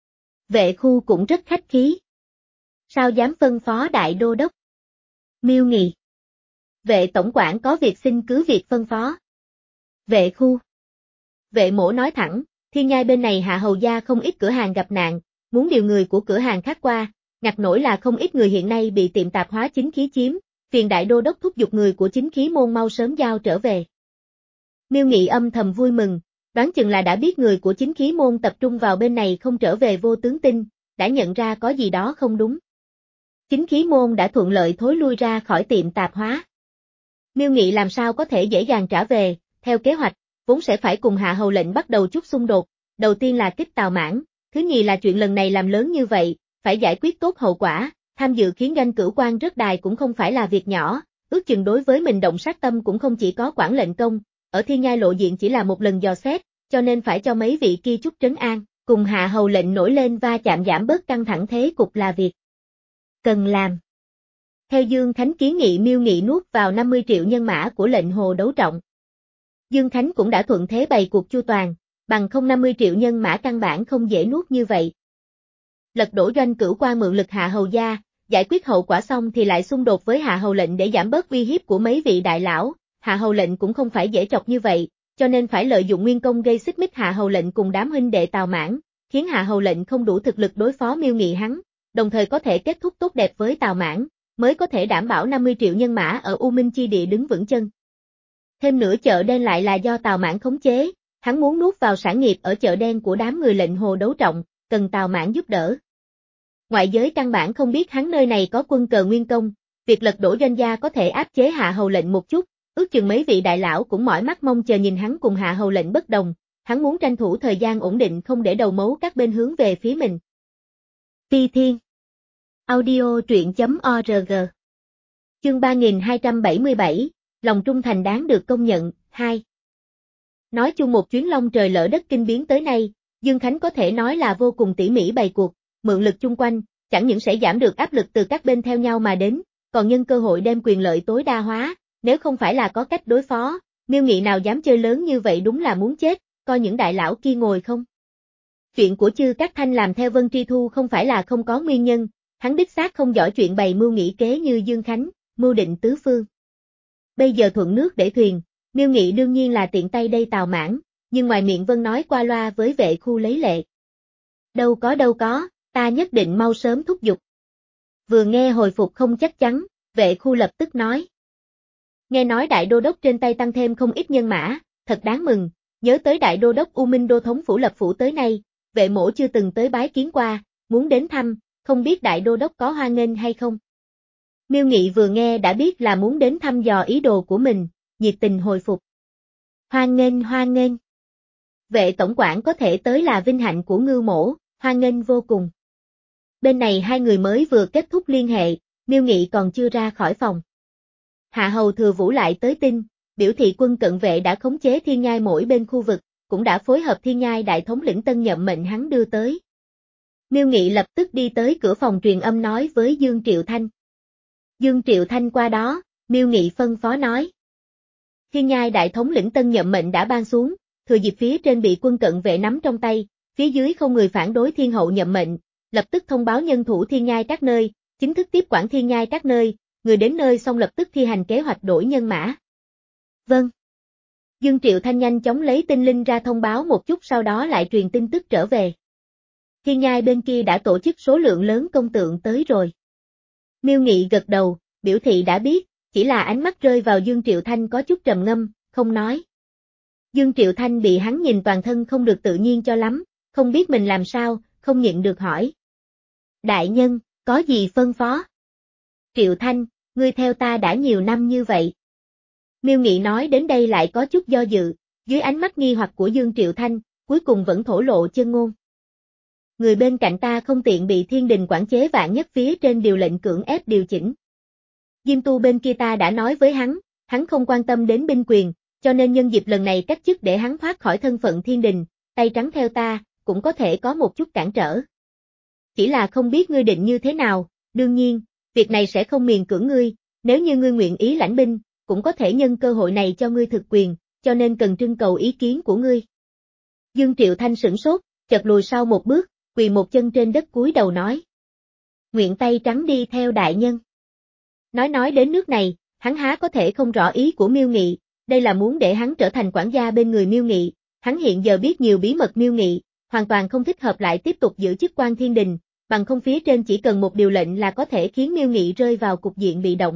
Vệ khu cũng rất khách khí. Sao dám phân phó đại đô đốc? Miêu Nghị. Vệ tổng quản có việc xin cứ việc phân phó. Vệ khu. Vệ mổ nói thẳng, Thiên Nhai bên này Hạ Hầu gia không ít cửa hàng gặp nạn, muốn điều người của cửa hàng khác qua, ngặt nổi là không ít người hiện nay bị tiệm tạp hóa Chính Khí chiếm, phiền đại đô đốc thúc giục người của Chính Khí môn mau sớm giao trở về. Miêu Nghị âm thầm vui mừng, đoán chừng là đã biết người của Chính Khí môn tập trung vào bên này không trở về vô tướng tin, đã nhận ra có gì đó không đúng. Chính Khí môn đã thuận lợi thối lui ra khỏi tiệm tạp hóa. Miêu Nghị làm sao có thể dễ dàng trả về, theo kế hoạch, vốn sẽ phải cùng Hạ Hầu lệnh bắt đầu chút xung đột, đầu tiên là kích Tào Mãn, thứ nhì là chuyện lần này làm lớn như vậy, phải giải quyết tốt hậu quả, tham dự khiến doanh cửu quan rất đài cũng không phải là việc nhỏ, ước chừng đối với mình động sát tâm cũng không chỉ có quản lệnh công, ở Thiên Nhai lộ diện chỉ là một lần dò xét, cho nên phải cho mấy vị kia chút trấn an, cùng Hạ Hầu lệnh nổi lên va chạm giảm bớt căng thẳng thế cục là việc cần làm. Theo Dương Khánh kiến nghị Miêu Nghị nuốt vào năm mươi triệu nhân mã của lệnh hồ đấu trọng. Dương Khánh cũng đã thuận thế bày cuộc chu toàn, bằng không năm mươi triệu nhân mã căn bản không dễ nuốt như vậy. Lật đổ doanh cửu quan mượn lực Hạ Hầu gia, giải quyết hậu quả xong thì lại xung đột với Hạ Hầu lệnh để giảm bớt uy hiếp của mấy vị đại lão, Hạ Hầu lệnh cũng không phải dễ chọc như vậy, cho nên phải lợi dụng nguyên công gây xích mích Hạ Hầu lệnh cùng đám huynh đệ Tào Mãn, khiến Hạ Hầu lệnh không đủ thực lực đối phó Miêu Nghị hắn, đồng thời có thể kết thúc tốt đẹp với Tào Mãn, mới có thể đảm bảo năm mươi triệu nhân mã ở U Minh chi địa đứng vững chân. Thêm nữa chợ đen lại là do Tào Mãn khống chế, hắn muốn nuốt vào sản nghiệp ở chợ đen của đám người lệnh hồ đấu trọng, cần Tào Mãn giúp đỡ. Ngoại giới căn bản không biết hắn nơi này có quân cờ nguyên công, việc lật đổ doanh gia có thể áp chế Hạ Hầu lệnh một chút, ước chừng mấy vị đại lão cũng mỏi mắt mong chờ nhìn hắn cùng Hạ Hầu lệnh bất đồng, hắn muốn tranh thủ thời gian ổn định không để đầu mấu các bên hướng về phía mình. Phi Thiên Audio truyện chấm org Chương ba nghìn hai trăm bảy mươi bảy, lòng trung thành đáng được công nhận, hai. Nói chung một chuyến long trời lỡ đất kinh biến tới nay, Dương Khánh có thể nói là vô cùng tỉ mỉ bày cuộc, mượn lực chung quanh, chẳng những sẽ giảm được áp lực từ các bên theo nhau mà đến, còn nhân cơ hội đem quyền lợi tối đa hóa, nếu không phải là có cách đối phó, Miêu Nghị nào dám chơi lớn như vậy đúng là muốn chết, coi những đại lão kia ngồi không. Chuyện của Chư Cát Thanh làm theo Vân Tri Thu không phải là không có nguyên nhân, hắn đích xác không giỏi chuyện bày mưu nghĩ kế như Dương Khánh, mưu định tứ phương. Bây giờ thuận nước để thuyền, Miêu Nghị đương nhiên là tiện tay đây Tào Mãn, nhưng ngoài miệng Vân nói qua loa với vệ khu lấy lệ. Đâu có đâu có, ta nhất định mau sớm thúc giục. Vừa nghe hồi phục không chắc chắn, vệ khu lập tức nói. Nghe nói đại đô đốc trên tay tăng thêm không ít nhân mã, thật đáng mừng, nhớ tới đại đô đốc U Minh đô thống phủ lập phủ tới nay, vệ mổ chưa từng tới bái kiến qua, muốn đến thăm, không biết đại đô đốc có hoan nghênh hay không. Miêu Nghị vừa nghe đã biết là muốn đến thăm dò ý đồ của mình, nhiệt tình hồi phục. Hoan nghênh hoan nghênh. Vệ tổng quản có thể tới là vinh hạnh của Ngưu mổ, hoan nghênh vô cùng. Bên này hai người mới vừa kết thúc liên hệ, Miêu Nghị còn chưa ra khỏi phòng. Hạ Hầu Thừa Vũ lại tới tin, biểu thị quân cận vệ đã khống chế Thiên Nhai mỗi bên khu vực, cũng đã phối hợp Thiên Nhai đại thống lĩnh tân nhậm mệnh hắn đưa tới. Miêu Nghị lập tức đi tới cửa phòng truyền âm nói với Dương Triệu Thanh. Dương Triệu Thanh qua đó, Miêu Nghị phân phó nói. Thiên Nhai đại thống lĩnh tân nhậm mệnh đã ban xuống, thừa dịp phía trên bị quân cận vệ nắm trong tay, phía dưới không người phản đối Thiên hậu nhậm mệnh, lập tức thông báo nhân thủ Thiên Nhai các nơi, chính thức tiếp quản Thiên Nhai các nơi, người đến nơi xong lập tức thi hành kế hoạch đổi nhân mã. Vâng. Dương Triệu Thanh nhanh chóng lấy tinh linh ra thông báo một chút sau đó lại truyền tin tức trở về. Thiên Nhai bên kia đã tổ chức số lượng lớn công tượng tới rồi. Miêu Nghị gật đầu, biểu thị đã biết, chỉ là ánh mắt rơi vào Dương Triệu Thanh có chút trầm ngâm, không nói. Dương Triệu Thanh bị hắn nhìn toàn thân không được tự nhiên cho lắm, không biết mình làm sao, không nhịn được hỏi. Đại nhân, có gì phân phó? Triệu Thanh, ngươi theo ta đã nhiều năm như vậy. Miêu Nghị nói đến đây lại có chút do dự, dưới ánh mắt nghi hoặc của Dương Triệu Thanh, cuối cùng vẫn thổ lộ chân ngôn. Người bên cạnh ta không tiện bị thiên đình quản chế vạn nhất phía trên điều lệnh cưỡng ép điều chỉnh. Diêm Tu bên kia ta đã nói với hắn, hắn không quan tâm đến binh quyền, cho nên nhân dịp lần này cách chức để hắn thoát khỏi thân phận thiên đình, tay trắng theo ta, cũng có thể có một chút cản trở. Chỉ là không biết ngươi định như thế nào, đương nhiên, việc này sẽ không miền cưỡng ngươi, nếu như ngươi nguyện ý lãnh binh, cũng có thể nhân cơ hội này cho ngươi thực quyền, cho nên cần trưng cầu ý kiến của ngươi. Dương Triệu Thanh sửng sốt, chợt lùi sau một bước, quỳ một chân trên đất cúi đầu nói. Nguyện tay trắng đi theo đại nhân. Nói nói đến nước này, hắn há có thể không rõ ý của Miêu Nghị, đây là muốn để hắn trở thành quản gia bên người Miêu Nghị, hắn hiện giờ biết nhiều bí mật Miêu Nghị, hoàn toàn không thích hợp lại tiếp tục giữ chức quan thiên đình, bằng không phía trên chỉ cần một điều lệnh là có thể khiến Miêu Nghị rơi vào cục diện bị động.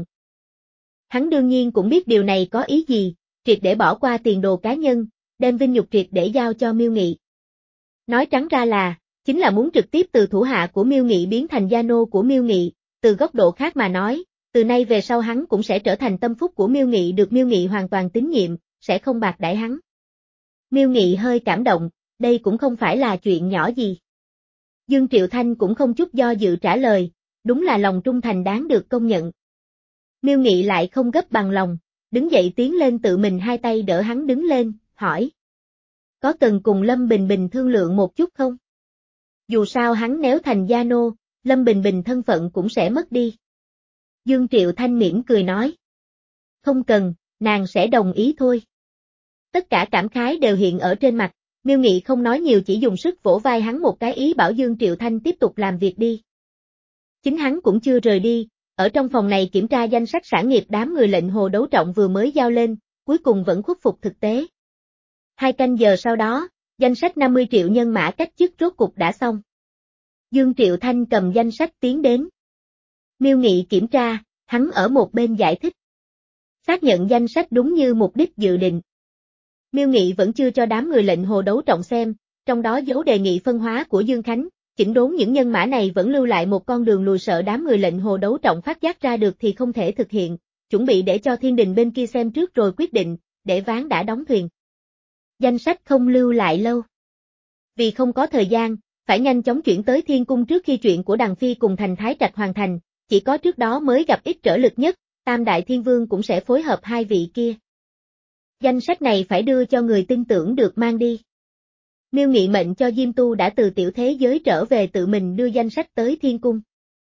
Hắn đương nhiên cũng biết điều này có ý gì, triệt để bỏ qua tiền đồ cá nhân, đem vinh nhục triệt để giao cho Miêu Nghị. Nói trắng ra là, chính là muốn trực tiếp từ thủ hạ của Miêu Nghị biến thành gia nô của Miêu Nghị, từ góc độ khác mà nói, từ nay về sau hắn cũng sẽ trở thành tâm phúc của Miêu Nghị được Miêu Nghị hoàn toàn tín nhiệm, sẽ không bạc đãi hắn. Miêu Nghị hơi cảm động, đây cũng không phải là chuyện nhỏ gì. Dương Triệu Thanh cũng không chút do dự trả lời, đúng là lòng trung thành đáng được công nhận. Miêu Nghị lại không gấp bằng lòng, đứng dậy tiến lên tự mình hai tay đỡ hắn đứng lên, hỏi. Có cần cùng Lâm Bình Bình thương lượng một chút không? Dù sao hắn nếu thành gia nô, Lâm Bình Bình thân phận cũng sẽ mất đi. Dương Triệu Thanh mỉm cười nói. Không cần, nàng sẽ đồng ý thôi. Tất cả cảm khái đều hiện ở trên mặt, Miêu Nghị không nói nhiều chỉ dùng sức vỗ vai hắn một cái ý bảo Dương Triệu Thanh tiếp tục làm việc đi. Chính hắn cũng chưa rời đi, ở trong phòng này kiểm tra danh sách sản nghiệp đám người lệnh Hồ Đấu Trọng vừa mới giao lên, cuối cùng vẫn khuất phục thực tế. Hai canh giờ sau đó, danh sách năm mươi triệu nhân mã cách chức rốt cục đã xong. Dương Triệu Thanh cầm danh sách tiến đến. Miêu Nghị kiểm tra, hắn ở một bên giải thích. Xác nhận danh sách đúng như mục đích dự định. Miêu Nghị vẫn chưa cho đám người lệnh Hồ Đấu Trọng xem, trong đó dấu đề nghị phân hóa của Dương Khánh, chỉnh đốn những nhân mã này vẫn lưu lại một con đường lùi sợ đám người lệnh Hồ Đấu Trọng phát giác ra được thì không thể thực hiện, chuẩn bị để cho thiên đình bên kia xem trước rồi quyết định, để ván đã đóng thuyền. Danh sách không lưu lại lâu. Vì không có thời gian, phải nhanh chóng chuyển tới thiên cung trước khi chuyện của Đằng Phi cùng thành Thái Trạch hoàn thành, chỉ có trước đó mới gặp ít trở lực nhất, Tam Đại Thiên Vương cũng sẽ phối hợp hai vị kia. Danh sách này phải đưa cho người tin tưởng được mang đi. Miêu Nghị mệnh cho Diêm Tu đã từ tiểu thế giới trở về tự mình đưa danh sách tới thiên cung.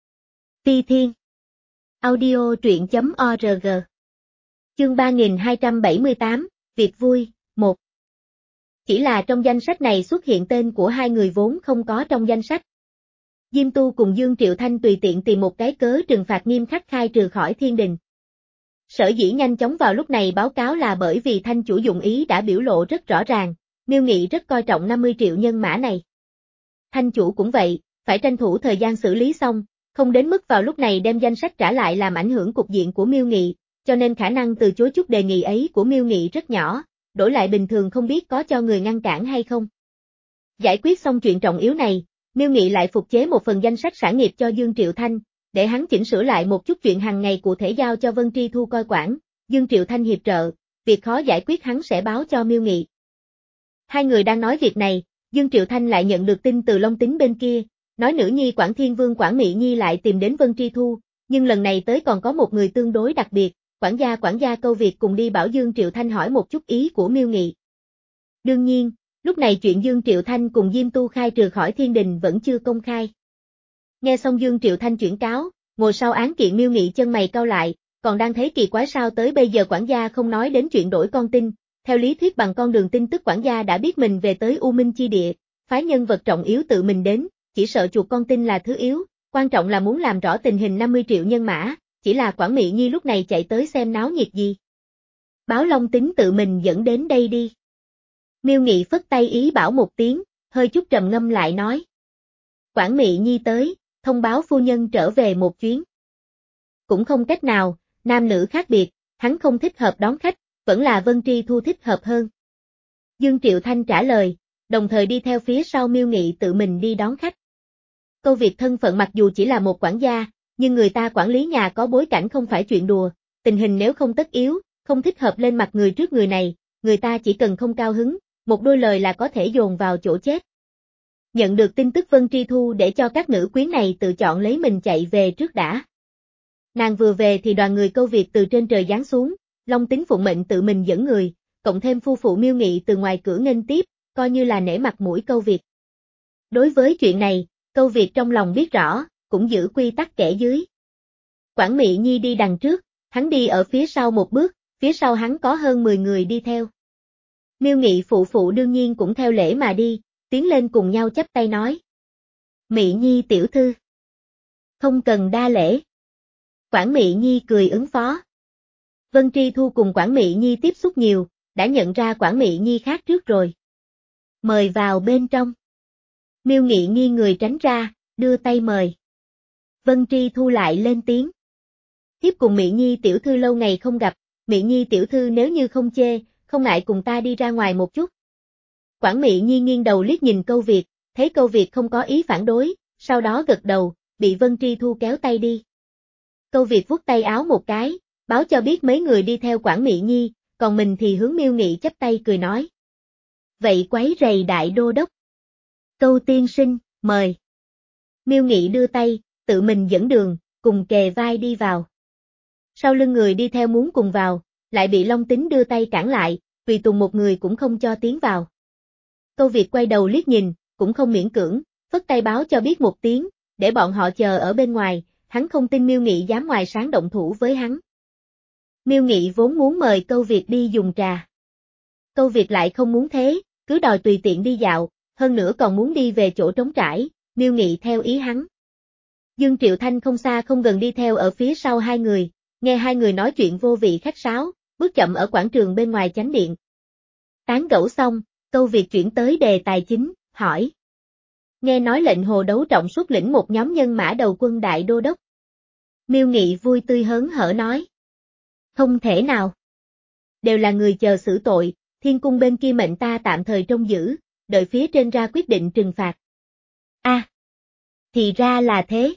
Ti Thiên Audio truyện chấm org Chương ba nghìn hai trăm bảy mươi tám, Việc vui, một. Chỉ là trong danh sách này xuất hiện tên của hai người vốn không có trong danh sách. Diêm Tu cùng Dương Triệu Thanh tùy tiện tìm một cái cớ trừng phạt nghiêm khắc khai trừ khỏi thiên đình. Sở dĩ nhanh chóng vào lúc này báo cáo là bởi vì Thanh chủ dụng ý đã biểu lộ rất rõ ràng, Miêu Nghị rất coi trọng năm mươi triệu nhân mã này. Thanh chủ cũng vậy, phải tranh thủ thời gian xử lý xong, không đến mức vào lúc này đem danh sách trả lại làm ảnh hưởng cục diện của Miêu Nghị, cho nên khả năng từ chối chút đề nghị ấy của Miêu Nghị rất nhỏ, đổi lại bình thường không biết có cho người ngăn cản hay không. Giải quyết xong chuyện trọng yếu này, Miêu Nghị lại phục chế một phần danh sách sản nghiệp cho Dương Triệu Thanh, để hắn chỉnh sửa lại một chút chuyện hàng ngày cụ thể giao cho Vân Tri Thu coi quản, Dương Triệu Thanh hiệp trợ, việc khó giải quyết hắn sẽ báo cho Miêu Nghị. Hai người đang nói việc này, Dương Triệu Thanh lại nhận được tin từ Long Tính bên kia, nói nữ nhi Quản Thiên Vương Quản Mị Nhi lại tìm đến Vân Tri Thu, nhưng lần này tới còn có một người tương đối đặc biệt, quản gia quản gia Câu Việt cùng đi bảo Dương Triệu Thanh hỏi một chút ý của Miêu Nghị. Đương nhiên, lúc này chuyện Dương Triệu Thanh cùng Diêm Tu khai trừ khỏi thiên đình vẫn chưa công khai. Nghe xong Dương Triệu Thanh chuyển cáo, ngồi sau án kiện Miêu Nghị chân mày cau lại, còn đang thấy kỳ quái sao tới bây giờ quản gia không nói đến chuyện đổi con tin, theo lý thuyết bằng con đường tin tức quản gia đã biết mình về tới U Minh Chi Địa, phái nhân vật trọng yếu tự mình đến, chỉ sợ chuột con tin là thứ yếu, quan trọng là muốn làm rõ tình hình năm mươi triệu nhân mã, chỉ là Quản Mị Nhi lúc này chạy tới xem náo nhiệt gì. Báo Long Tính tự mình dẫn đến đây đi. Miêu Nghị phất tay ý bảo một tiếng, hơi chút trầm ngâm lại nói. Quản Mị Nhi tới, thông báo phu nhân trở về một chuyến. Cũng không cách nào, nam nữ khác biệt, hắn không thích hợp đón khách, vẫn là Vân Tri Thu thích hợp hơn. Dương Triệu Thanh trả lời, đồng thời đi theo phía sau Miêu Nghị tự mình đi đón khách. Câu Việt thân phận mặc dù chỉ là một quản gia, nhưng người ta quản lý nhà có bối cảnh không phải chuyện đùa, tình hình nếu không tất yếu, không thích hợp lên mặt người trước người này, người ta chỉ cần không cao hứng, một đôi lời là có thể dồn vào chỗ chết. Nhận được tin tức Vân Tri Thu để cho các nữ quyến này tự chọn lấy mình chạy về trước đã. Nàng vừa về thì đoàn người Câu Việt từ trên trời giáng xuống, Long Tính phụng mệnh tự mình dẫn người, cộng thêm phu phụ Miêu Nghị từ ngoài cửa nghênh tiếp, coi như là nể mặt mũi Câu Việt. Đối với chuyện này, Câu Việt trong lòng biết rõ, cũng giữ quy tắc kẻ dưới. Quản Mị Nhi đi đằng trước, hắn đi ở phía sau một bước, phía sau hắn có hơn mười người đi theo. Miêu Nghị phụ phụ đương nhiên cũng theo lễ mà đi, tiến lên cùng nhau chắp tay nói. Mị Nhi tiểu thư. Không cần đa lễ. Quản Mị Nhi cười ứng phó. Vân Tri Thu cùng Quản Mị Nhi tiếp xúc nhiều, đã nhận ra Quản Mị Nhi khác trước rồi. Mời vào bên trong. Miêu Nghị nghiêng người tránh ra, đưa tay mời. Vân Tri Thu lại lên tiếng. Tiếp cùng Mị Nhi tiểu thư lâu ngày không gặp, Mị Nhi tiểu thư nếu như không chê, không ngại cùng ta đi ra ngoài một chút. Quản Mị Nhi nghiêng đầu liếc nhìn Câu Việt, thấy Câu Việt không có ý phản đối, sau đó gật đầu, bị Vân Tri Thu kéo tay đi. Câu Việt vuốt tay áo một cái, báo cho biết mấy người đi theo Quản Mị Nhi, còn mình thì hướng Miêu Nghị chắp tay cười nói. Vậy quấy rầy đại đô đốc. Câu tiên sinh, mời. Miêu Nghị đưa tay, tự mình dẫn đường, cùng kề vai đi vào. Sau lưng người đi theo muốn cùng vào, lại bị Long Tính đưa tay cản lại, tùy tùng một người cũng không cho tiến vào. Câu Việt quay đầu liếc nhìn, cũng không miễn cưỡng, phất tay báo cho biết một tiếng, để bọn họ chờ ở bên ngoài, hắn không tin Miêu Nghị dám ngoài sáng động thủ với hắn. Miêu Nghị vốn muốn mời Câu Việt đi dùng trà. Câu Việt lại không muốn thế, cứ đòi tùy tiện đi dạo, hơn nữa còn muốn đi về chỗ trống trải, Miêu Nghị theo ý hắn. Dương Triệu Thanh không xa không gần đi theo ở phía sau hai người, nghe hai người nói chuyện vô vị khách sáo, bước chậm ở quảng trường bên ngoài chánh điện. Tán gẫu xong, Câu Việt chuyển tới đề tài chính, hỏi. Nghe nói lệnh Hồ Đấu Trọng xuất lĩnh một nhóm nhân mã đầu quân đại đô đốc. Miêu Nghị vui tươi hớn hở nói. Không thể nào. Đều là người chờ xử tội, thiên cung bên kia mệnh ta tạm thời trông giữ, đợi phía trên ra quyết định trừng phạt. A, à, thì ra là thế.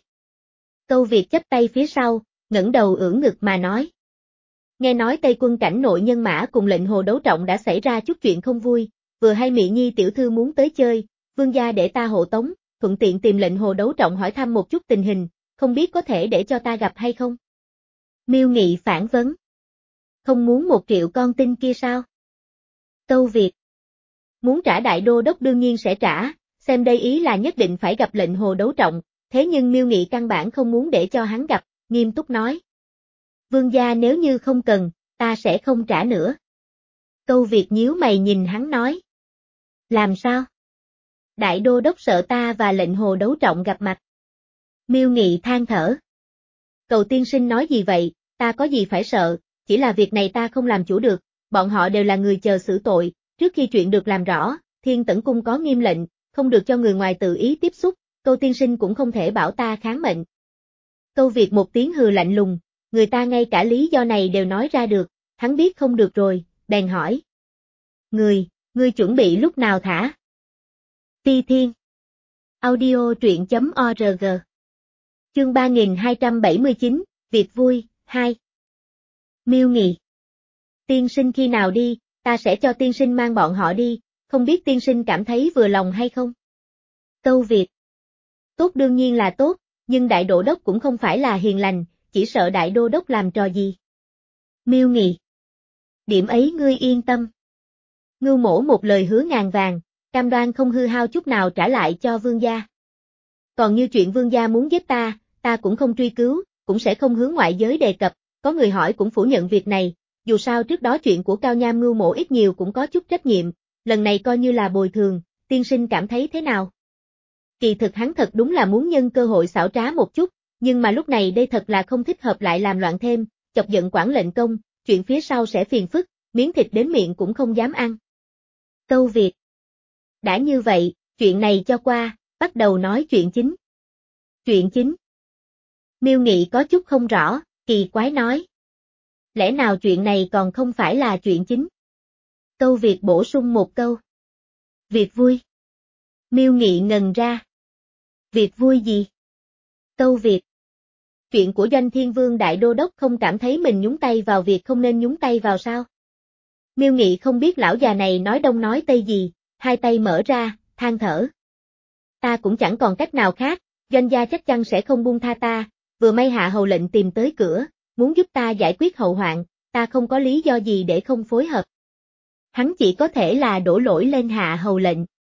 Câu Việt chắp tay phía sau, ngẩng đầu ưỡn ngực mà nói. Nghe nói Tây quân cảnh nội nhân mã cùng lệnh Hồ Đấu Trọng đã xảy ra chút chuyện không vui, vừa hay Mị Nhi tiểu thư muốn tới chơi, vương gia để ta hộ tống, thuận tiện tìm lệnh Hồ Đấu Trọng hỏi thăm một chút tình hình, không biết có thể để cho ta gặp hay không? Miêu Nghị phản vấn. Không muốn một triệu con tin kia sao? Câu Việt. Muốn trả đại đô đốc đương nhiên sẽ trả, xem đây ý là nhất định phải gặp lệnh Hồ Đấu Trọng, thế nhưng Miêu Nghị căn bản không muốn để cho hắn gặp, nghiêm túc nói. Vương gia nếu như không cần, ta sẽ không trả nữa. Câu Việt nhíu mày nhìn hắn nói. Làm sao? Đại đô đốc sợ ta và lệnh Hồ Đấu Trọng gặp mặt. Miêu Nghị than thở. Cầu tiên sinh nói gì vậy, ta có gì phải sợ, chỉ là việc này ta không làm chủ được, bọn họ đều là người chờ xử tội, trước khi chuyện được làm rõ, Thiên Tẩn Cung có nghiêm lệnh, không được cho người ngoài tự ý tiếp xúc, Câu tiên sinh cũng không thể bảo ta kháng mệnh. Câu Việt một tiếng hừ lạnh lùng, người ta ngay cả lý do này đều nói ra được, hắn biết không được rồi, bèn hỏi. Người, ngươi chuẩn bị lúc nào thả? Ti Thiên. Audio truyện chấm org. Chương ba nghìn hai trăm bảy mươi chín, Việc vui, hai. Miêu Nghị. Tiên sinh khi nào đi, ta sẽ cho tiên sinh mang bọn họ đi, không biết tiên sinh cảm thấy vừa lòng hay không? Câu Việt. Tốt đương nhiên là tốt, nhưng đại đô đốc cũng không phải là hiền lành, chỉ sợ đại đô đốc làm trò gì. Miêu Nghị. Điểm ấy ngươi yên tâm. Ngưu Mỗ một lời hứa ngàn vàng, cam đoan không hư hao chút nào trả lại cho vương gia. Còn như chuyện vương gia muốn giết ta, ta cũng không truy cứu, cũng sẽ không hướng ngoại giới đề cập, có người hỏi cũng phủ nhận việc này, dù sao trước đó chuyện của Cao Nham Ngưu Mỗ ít nhiều cũng có chút trách nhiệm, lần này coi như là bồi thường, tiên sinh cảm thấy thế nào? Kỳ thực hắn thật đúng là muốn nhân cơ hội xảo trá một chút, nhưng mà lúc này đây thật là không thích hợp lại làm loạn thêm, chọc giận quản lệnh công, chuyện phía sau sẽ phiền phức, miếng thịt đến miệng cũng không dám ăn. Câu Việt. Đã như vậy, chuyện này cho qua, bắt đầu nói chuyện chính. Chuyện chính. Miêu Nghị có chút không rõ, kỳ quái nói. Lẽ nào chuyện này còn không phải là chuyện chính? Câu Việt bổ sung một câu. Việc vui. Miêu Nghị ngần ra. Việc vui gì? Câu Việt. Chuyện của Doanh Thiên Vương Đại Đô Đốc không cảm thấy mình nhúng tay vào việc không nên nhúng tay vào sao? Miêu Nghị không biết lão già này nói đông nói tây gì, hai tay mở ra, than thở. Ta cũng chẳng còn cách nào khác, Doanh gia chắc chắn sẽ không buông tha ta, vừa may Hạ Hầu lệnh tìm tới cửa, muốn giúp ta giải quyết hậu hoạn, ta không có lý do gì để không phối hợp. Hắn chỉ có thể là đổ lỗi lên Hạ Hầu lệnh.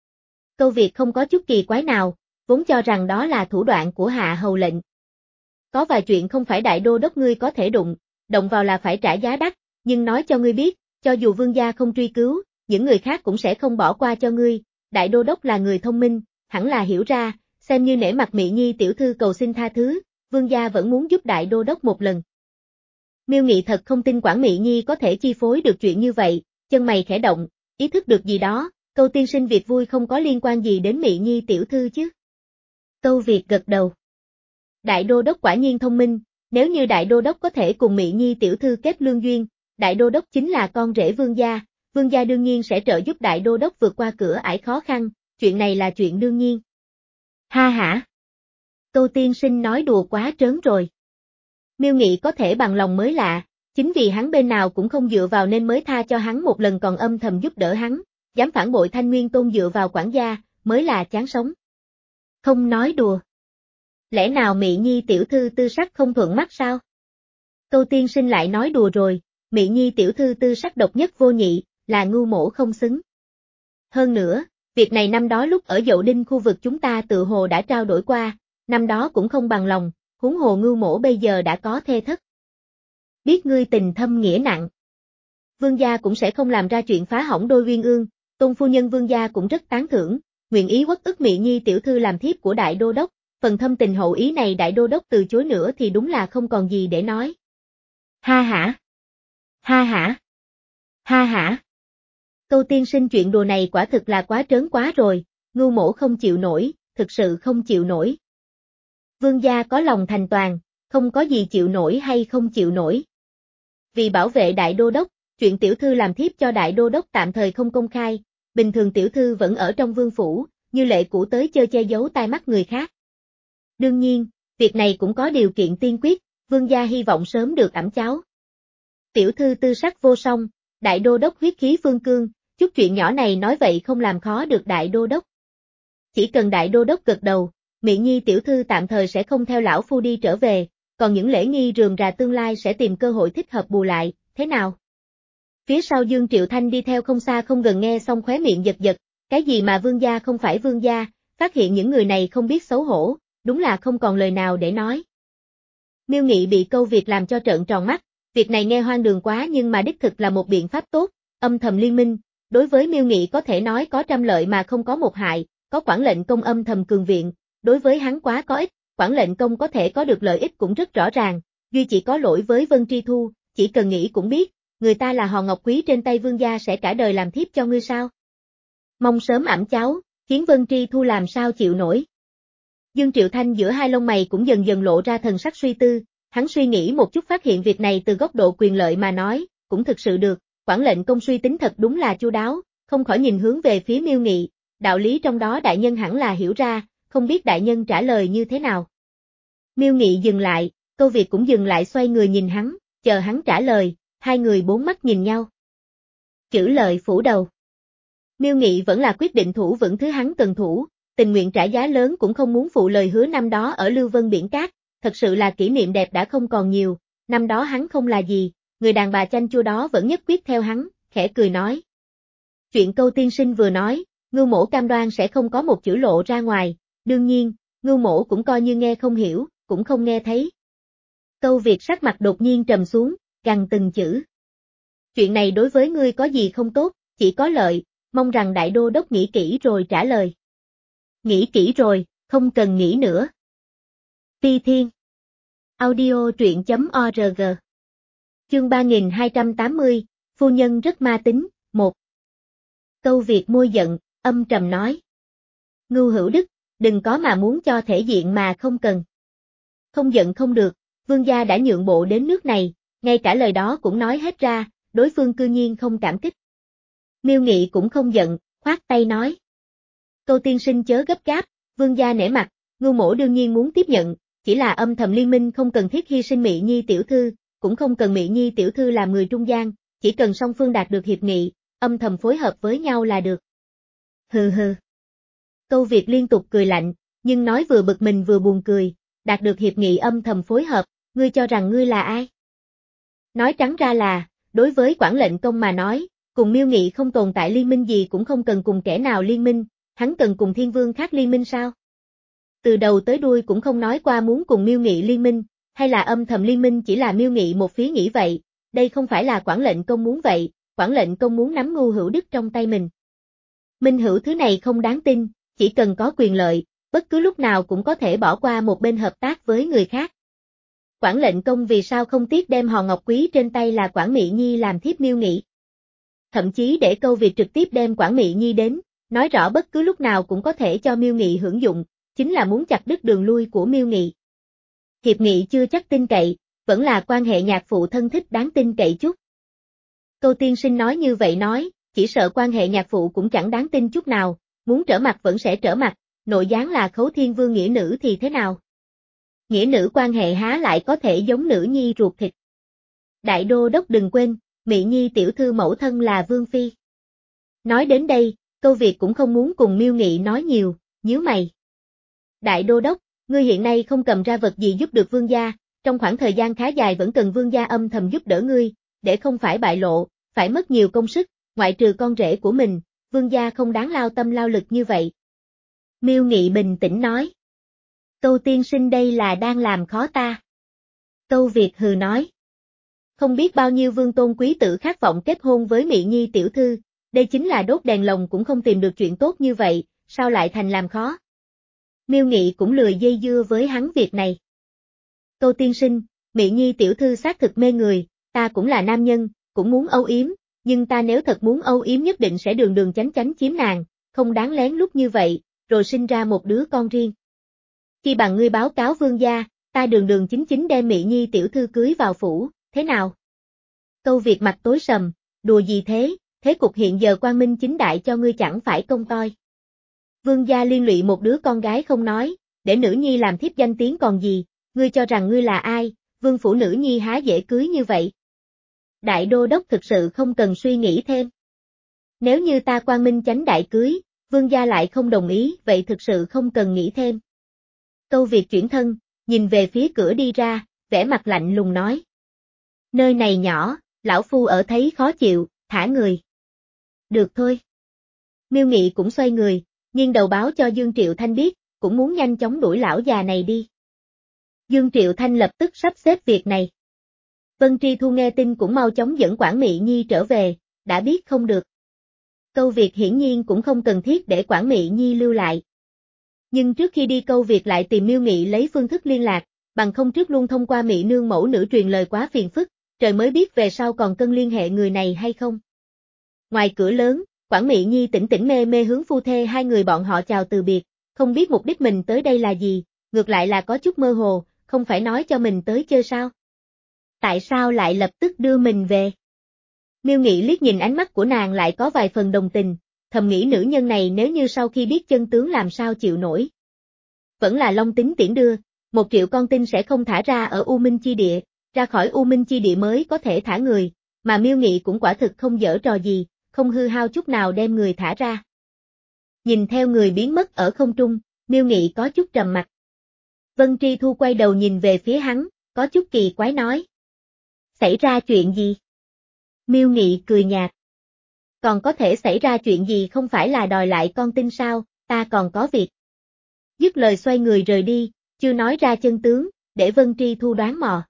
Câu Việt không có chút kỳ quái nào, vốn cho rằng đó là thủ đoạn của Hạ Hầu lệnh. Có vài chuyện không phải Đại Đô Đốc ngươi có thể đụng, động vào là phải trả giá đắt, nhưng nói cho ngươi biết, cho dù vương gia không truy cứu, những người khác cũng sẽ không bỏ qua cho ngươi, Đại Đô Đốc là người thông minh, hẳn là hiểu ra, xem như nể mặt Mị Nhi tiểu thư cầu xin tha thứ, vương gia vẫn muốn giúp Đại Đô Đốc một lần. Miêu Nghị thật không tin Quản Mị Nhi có thể chi phối được chuyện như vậy, chân mày khẽ động, ý thức được gì đó, câu tiên sinh việc vui không có liên quan gì đến Mị Nhi tiểu thư chứ. Câu Việt gật đầu. Đại Đô Đốc quả nhiên thông minh, nếu như Đại Đô Đốc có thể cùng Mị Nhi tiểu thư kết lương duyên, Đại Đô Đốc chính là con rể vương gia, vương gia đương nhiên sẽ trợ giúp Đại Đô Đốc vượt qua cửa ải khó khăn, chuyện này là chuyện đương nhiên. Ha hả? Câu tiên sinh nói đùa quá trớn rồi. Miêu Nghị có thể bằng lòng mới lạ, chính vì hắn bên nào cũng không dựa vào nên mới tha cho hắn một lần còn âm thầm giúp đỡ hắn, dám phản bội Thanh Nguyên Tôn dựa vào quản gia, mới là chán sống. Không nói đùa. Lẽ nào Mị Nhi tiểu thư tư sắc không thuận mắt sao? Câu tiên sinh lại nói đùa rồi, Mị Nhi tiểu thư tư sắc độc nhất vô nhị, là ngu mổ không xứng. Hơn nữa, việc này năm đó lúc ở Dậu Đinh khu vực chúng ta tự hồ đã trao đổi qua, năm đó cũng không bằng lòng, huống hồ ngưu mổ bây giờ đã có thê thất. Biết ngươi tình thâm nghĩa nặng. Vương gia cũng sẽ không làm ra chuyện phá hỏng đôi uyên ương, Tôn phu nhân vương gia cũng rất tán thưởng, nguyện ý uất ức Mị Nhi tiểu thư làm thiếp của Đại Đô Đốc, phần thâm tình hậu ý này Đại Đô Đốc từ chối nữa thì đúng là không còn gì để nói. Ha hả? Ha hả? Ha hả? Câu tiên sinh chuyện đùa này quả thực là quá trớn quá rồi, ngưu mổ không chịu nổi, thực sự không chịu nổi. Vương gia có lòng thành toàn, không có gì chịu nổi hay không chịu nổi. Vì bảo vệ Đại Đô Đốc, chuyện tiểu thư làm thiếp cho Đại Đô Đốc tạm thời không công khai, bình thường tiểu thư vẫn ở trong vương phủ, như lệ cũ tới chơi che giấu tai mắt người khác. Đương nhiên, việc này cũng có điều kiện tiên quyết, vương gia hy vọng sớm được ẵm cháu. Tiểu thư tư sắc vô song, Đại Đô Đốc huyết khí phương cương, chút chuyện nhỏ này nói vậy không làm khó được Đại Đô Đốc. Chỉ cần Đại Đô Đốc gật đầu, Mị Nhi tiểu thư tạm thời sẽ không theo lão phu đi trở về, còn những lễ nghi rườm rà tương lai sẽ tìm cơ hội thích hợp bù lại, thế nào? Phía sau Dương Triệu Thanh đi theo không xa không gần nghe xong khóe miệng giật giật, cái gì mà vương gia không phải vương gia, phát hiện những người này không biết xấu hổ, đúng là không còn lời nào để nói. Miêu Nghị bị câu Việt làm cho trợn tròn mắt, việc này nghe hoang đường quá nhưng mà đích thực là một biện pháp tốt, âm thầm liên minh, đối với Miêu Nghị có thể nói có trăm lợi mà không có một hại, có quản lệnh công âm thầm cường viện, đối với hắn quá có ích, quản lệnh công có thể có được lợi ích cũng rất rõ ràng, duy chỉ có lỗi với Vân Tri Thu, chỉ cần nghĩ cũng biết, người ta là hòn ngọc quý trên tay vương gia sẽ cả đời làm thiếp cho ngươi sao? Mong sớm ẵm cháu, khiến Vân Tri Thu làm sao chịu nổi. Dương Triệu Thanh giữa hai lông mày cũng dần dần lộ ra thần sắc suy tư, hắn suy nghĩ một chút phát hiện việc này từ góc độ quyền lợi mà nói, cũng thực sự được, quản lệnh công suy tính thật đúng là chu đáo, không khỏi nhìn hướng về phía Miêu Nghị, đạo lý trong đó đại nhân hẳn là hiểu ra, không biết đại nhân trả lời như thế nào. Miêu Nghị dừng lại, câu Việt cũng dừng lại xoay người nhìn hắn, chờ hắn trả lời, hai người bốn mắt nhìn nhau. Chữ lợi phủ đầu. Miêu Nghị vẫn là quyết định thủ vững thứ hắn cần thủ, tình nguyện trả giá lớn cũng không muốn phụ lời hứa năm đó ở Lưu Vân Biển Cát, thật sự là kỷ niệm đẹp đã không còn nhiều, năm đó hắn không là gì, người đàn bà chanh chua đó vẫn nhất quyết theo hắn, khẽ cười nói. Chuyện câu tiên sinh vừa nói, Ngưu Mổ cam đoan sẽ không có một chữ lộ ra ngoài, đương nhiên, Ngưu Mổ cũng coi như nghe không hiểu, cũng không nghe thấy. Câu Việt sắc mặt đột nhiên trầm xuống, gằn từng chữ. Chuyện này đối với ngươi có gì không tốt, chỉ có lợi, mong rằng Đại Đô Đốc nghĩ kỹ rồi trả lời. Nghĩ kỹ rồi, không cần nghĩ nữa. Ti Thiên Audio truyện chấm org. Chương ba nghìn hai trăm tám mươi, phu nhân rất ma tính, một. Câu Việt môi giận, âm trầm nói. Ngưu Hữu Đức, đừng có mà muốn cho thể diện mà không cần. Không giận không được, vương gia đã nhượng bộ đến nước này, ngay cả lời đó cũng nói hết ra, đối phương cư nhiên không cảm kích. Miêu Nghị cũng không giận, khoát tay nói. Câu tiên sinh chớ gấp gáp, vương gia nể mặt, Ngưu mỗ đương nhiên muốn tiếp nhận, chỉ là âm thầm liên minh không cần thiết hy sinh Mị Nhi tiểu thư, cũng không cần Mị Nhi tiểu thư làm người trung gian, chỉ cần song phương đạt được hiệp nghị, âm thầm phối hợp với nhau là được. Hừ hừ. Câu Việt liên tục cười lạnh, nhưng nói vừa bực mình vừa buồn cười, đạt được hiệp nghị âm thầm phối hợp, ngươi cho rằng ngươi là ai? Nói trắng ra là, đối với Quản lệnh công mà nói, cùng Miêu Nghị không tồn tại liên minh gì cũng không cần cùng kẻ nào liên minh, hắn cần cùng thiên vương khác liên minh sao? Từ đầu tới đuôi cũng không nói qua muốn cùng Miêu Nghị liên minh, hay là âm thầm liên minh chỉ là Miêu Nghị một phía nghĩ vậy, đây không phải là Quản lệnh công muốn vậy, Quản lệnh công muốn nắm Ngưu Hữu Đức trong tay mình. Minh hữu thứ này không đáng tin, chỉ cần có quyền lợi, bất cứ lúc nào cũng có thể bỏ qua một bên hợp tác với người khác. Quản lệnh công vì sao không tiếc đem hòn ngọc quý trên tay là Quản Mị Nhi làm thiếp Miêu Nghị. Thậm chí để Câu Việt trực tiếp đem Quản Mị Nhi đến, nói rõ bất cứ lúc nào cũng có thể cho Miêu Nghị hưởng dụng, chính là muốn chặt đứt đường lui của Miêu Nghị. Hiệp nghị chưa chắc tin cậy, vẫn là quan hệ nhạc phụ thân thích đáng tin cậy chút. Câu tiên sinh nói như vậy nói, chỉ sợ quan hệ nhạc phụ cũng chẳng đáng tin chút nào, muốn trở mặt vẫn sẽ trở mặt, nội gián là Khấu Thiên Vương nghĩa nữ thì thế nào? Nghĩa nữ quan hệ há lại có thể giống nữ nhi ruột thịt. Đại đô đốc đừng quên, Mị Nhi tiểu thư mẫu thân là Vương Phi. Nói đến đây, Câu Việt cũng không muốn cùng Miêu Nghị nói nhiều, nhíu mày. Đại đô đốc, ngươi hiện nay không cầm ra vật gì giúp được vương gia, trong khoảng thời gian khá dài vẫn cần vương gia âm thầm giúp đỡ ngươi, để không phải bại lộ, phải mất nhiều công sức, ngoại trừ con rể của mình, vương gia không đáng lao tâm lao lực như vậy. Miêu Nghị bình tĩnh nói. Câu tiên sinh đây là đang làm khó ta. Câu Việt hừ nói. Không biết bao nhiêu vương tôn quý tử khát vọng kết hôn với Mị Nhi tiểu thư, đây chính là đốt đèn lồng cũng không tìm được chuyện tốt như vậy, sao lại thành làm khó? Miêu Nghị cũng lười dây dưa với hắn việc này. Câu tiên sinh, Mị Nhi tiểu thư xác thực mê người, ta cũng là nam nhân, cũng muốn âu yếm, nhưng ta nếu thật muốn âu yếm nhất định sẽ đường đường chánh chánh chiếm nàng, không đáng lén lút như vậy, rồi sinh ra một đứa con riêng. Khi bằng ngươi báo cáo vương gia, ta đường đường chính chính đem Mị Nhi tiểu thư cưới vào phủ, thế nào? Câu Việt mặt tối sầm, đùa gì thế, thế cục hiện giờ quang minh chính đại cho ngươi chẳng phải công toi. Vương gia liên lụy một đứa con gái không nói, để nữ nhi làm thiếp danh tiếng còn gì, ngươi cho rằng ngươi là ai, vương phủ nữ nhi há dễ cưới như vậy. Đại đô đốc thực sự không cần suy nghĩ thêm. Nếu như ta quang minh chánh đại cưới, vương gia lại không đồng ý, vậy thực sự không cần nghĩ thêm. Câu Việt chuyển thân, nhìn về phía cửa đi ra, vẻ mặt lạnh lùng nói. Nơi này nhỏ, lão phu ở thấy khó chịu, thả người. Được thôi. Miêu Nghị cũng xoay người, nghiêng đầu báo cho Dương Triệu Thanh biết, cũng muốn nhanh chóng đuổi lão già này đi. Dương Triệu Thanh lập tức sắp xếp việc này. Vân Tri Thu nghe tin cũng mau chóng dẫn Quản Mị Nhi trở về, đã biết không được. Câu Việt hiển nhiên cũng không cần thiết để Quản Mị Nhi lưu lại. Nhưng trước khi đi Câu Việt lại tìm Miêu Nghị lấy phương thức liên lạc, bằng không trước luôn thông qua Mị nương mẫu nữ truyền lời quá phiền phức, trời mới biết về sau còn cần liên hệ người này hay không. Ngoài cửa lớn, Quản Mị Nhi tỉnh tỉnh mê mê hướng phu thê hai người bọn họ chào từ biệt, không biết mục đích mình tới đây là gì, ngược lại là có chút mơ hồ, không phải nói cho mình tới chơi sao? Tại sao lại lập tức đưa mình về? Miêu Nghị liếc nhìn ánh mắt của nàng lại có vài phần đồng tình, thầm nghĩ nữ nhân này nếu như sau khi biết chân tướng làm sao chịu nổi. Vẫn là Long Tính tiễn đưa, một triệu con tin sẽ không thả ra ở U Minh Chi Địa, ra khỏi U Minh Chi Địa mới có thể thả người, mà Miêu Nghị cũng quả thực không dở trò gì, không hư hao chút nào đem người thả ra. Nhìn theo người biến mất ở không trung, Miêu Nghị có chút trầm mặt. Vân Tri Thu quay đầu nhìn về phía hắn, có chút kỳ quái nói. Xảy ra chuyện gì? Miêu Nghị cười nhạt. Còn có thể xảy ra chuyện gì không phải là đòi lại con tin sao, ta còn có việc. Dứt lời xoay người rời đi, chưa nói ra chân tướng, để Vân Tri Thu đoán mò.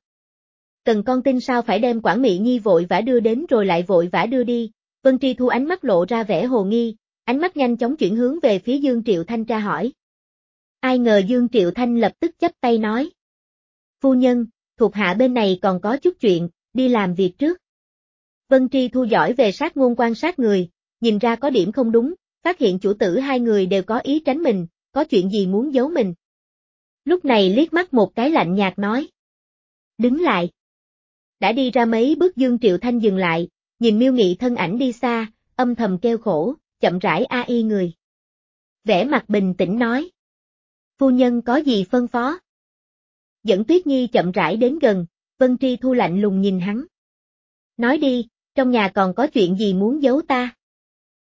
Cần con tin sao phải đem Quản Mị Nhi vội vã đưa đến rồi lại vội vã đưa đi, Vân Tri Thu ánh mắt lộ ra vẻ hồ nghi, ánh mắt nhanh chóng chuyển hướng về phía Dương Triệu Thanh tra hỏi. Ai ngờ Dương Triệu Thanh lập tức chắp tay nói. Phu nhân, thuộc hạ bên này còn có chút chuyện, đi làm việc trước. Vân Tri Thu giỏi về sát ngôn quan sát người, nhìn ra có điểm không đúng, phát hiện chủ tử hai người đều có ý tránh mình, có chuyện gì muốn giấu mình. Lúc này liếc mắt một cái lạnh nhạt nói. Đứng lại. Đã đi ra mấy bước Dương Triệu Thanh dừng lại, nhìn Miêu Nghị thân ảnh đi xa, âm thầm kêu khổ, chậm rãi a y người. Vẻ mặt bình tĩnh nói. Phu nhân có gì phân phó? Dẫn Tuyết Nhi chậm rãi đến gần, Vân Tri Thu lạnh lùng nhìn hắn. Nói đi, trong nhà còn có chuyện gì muốn giấu ta?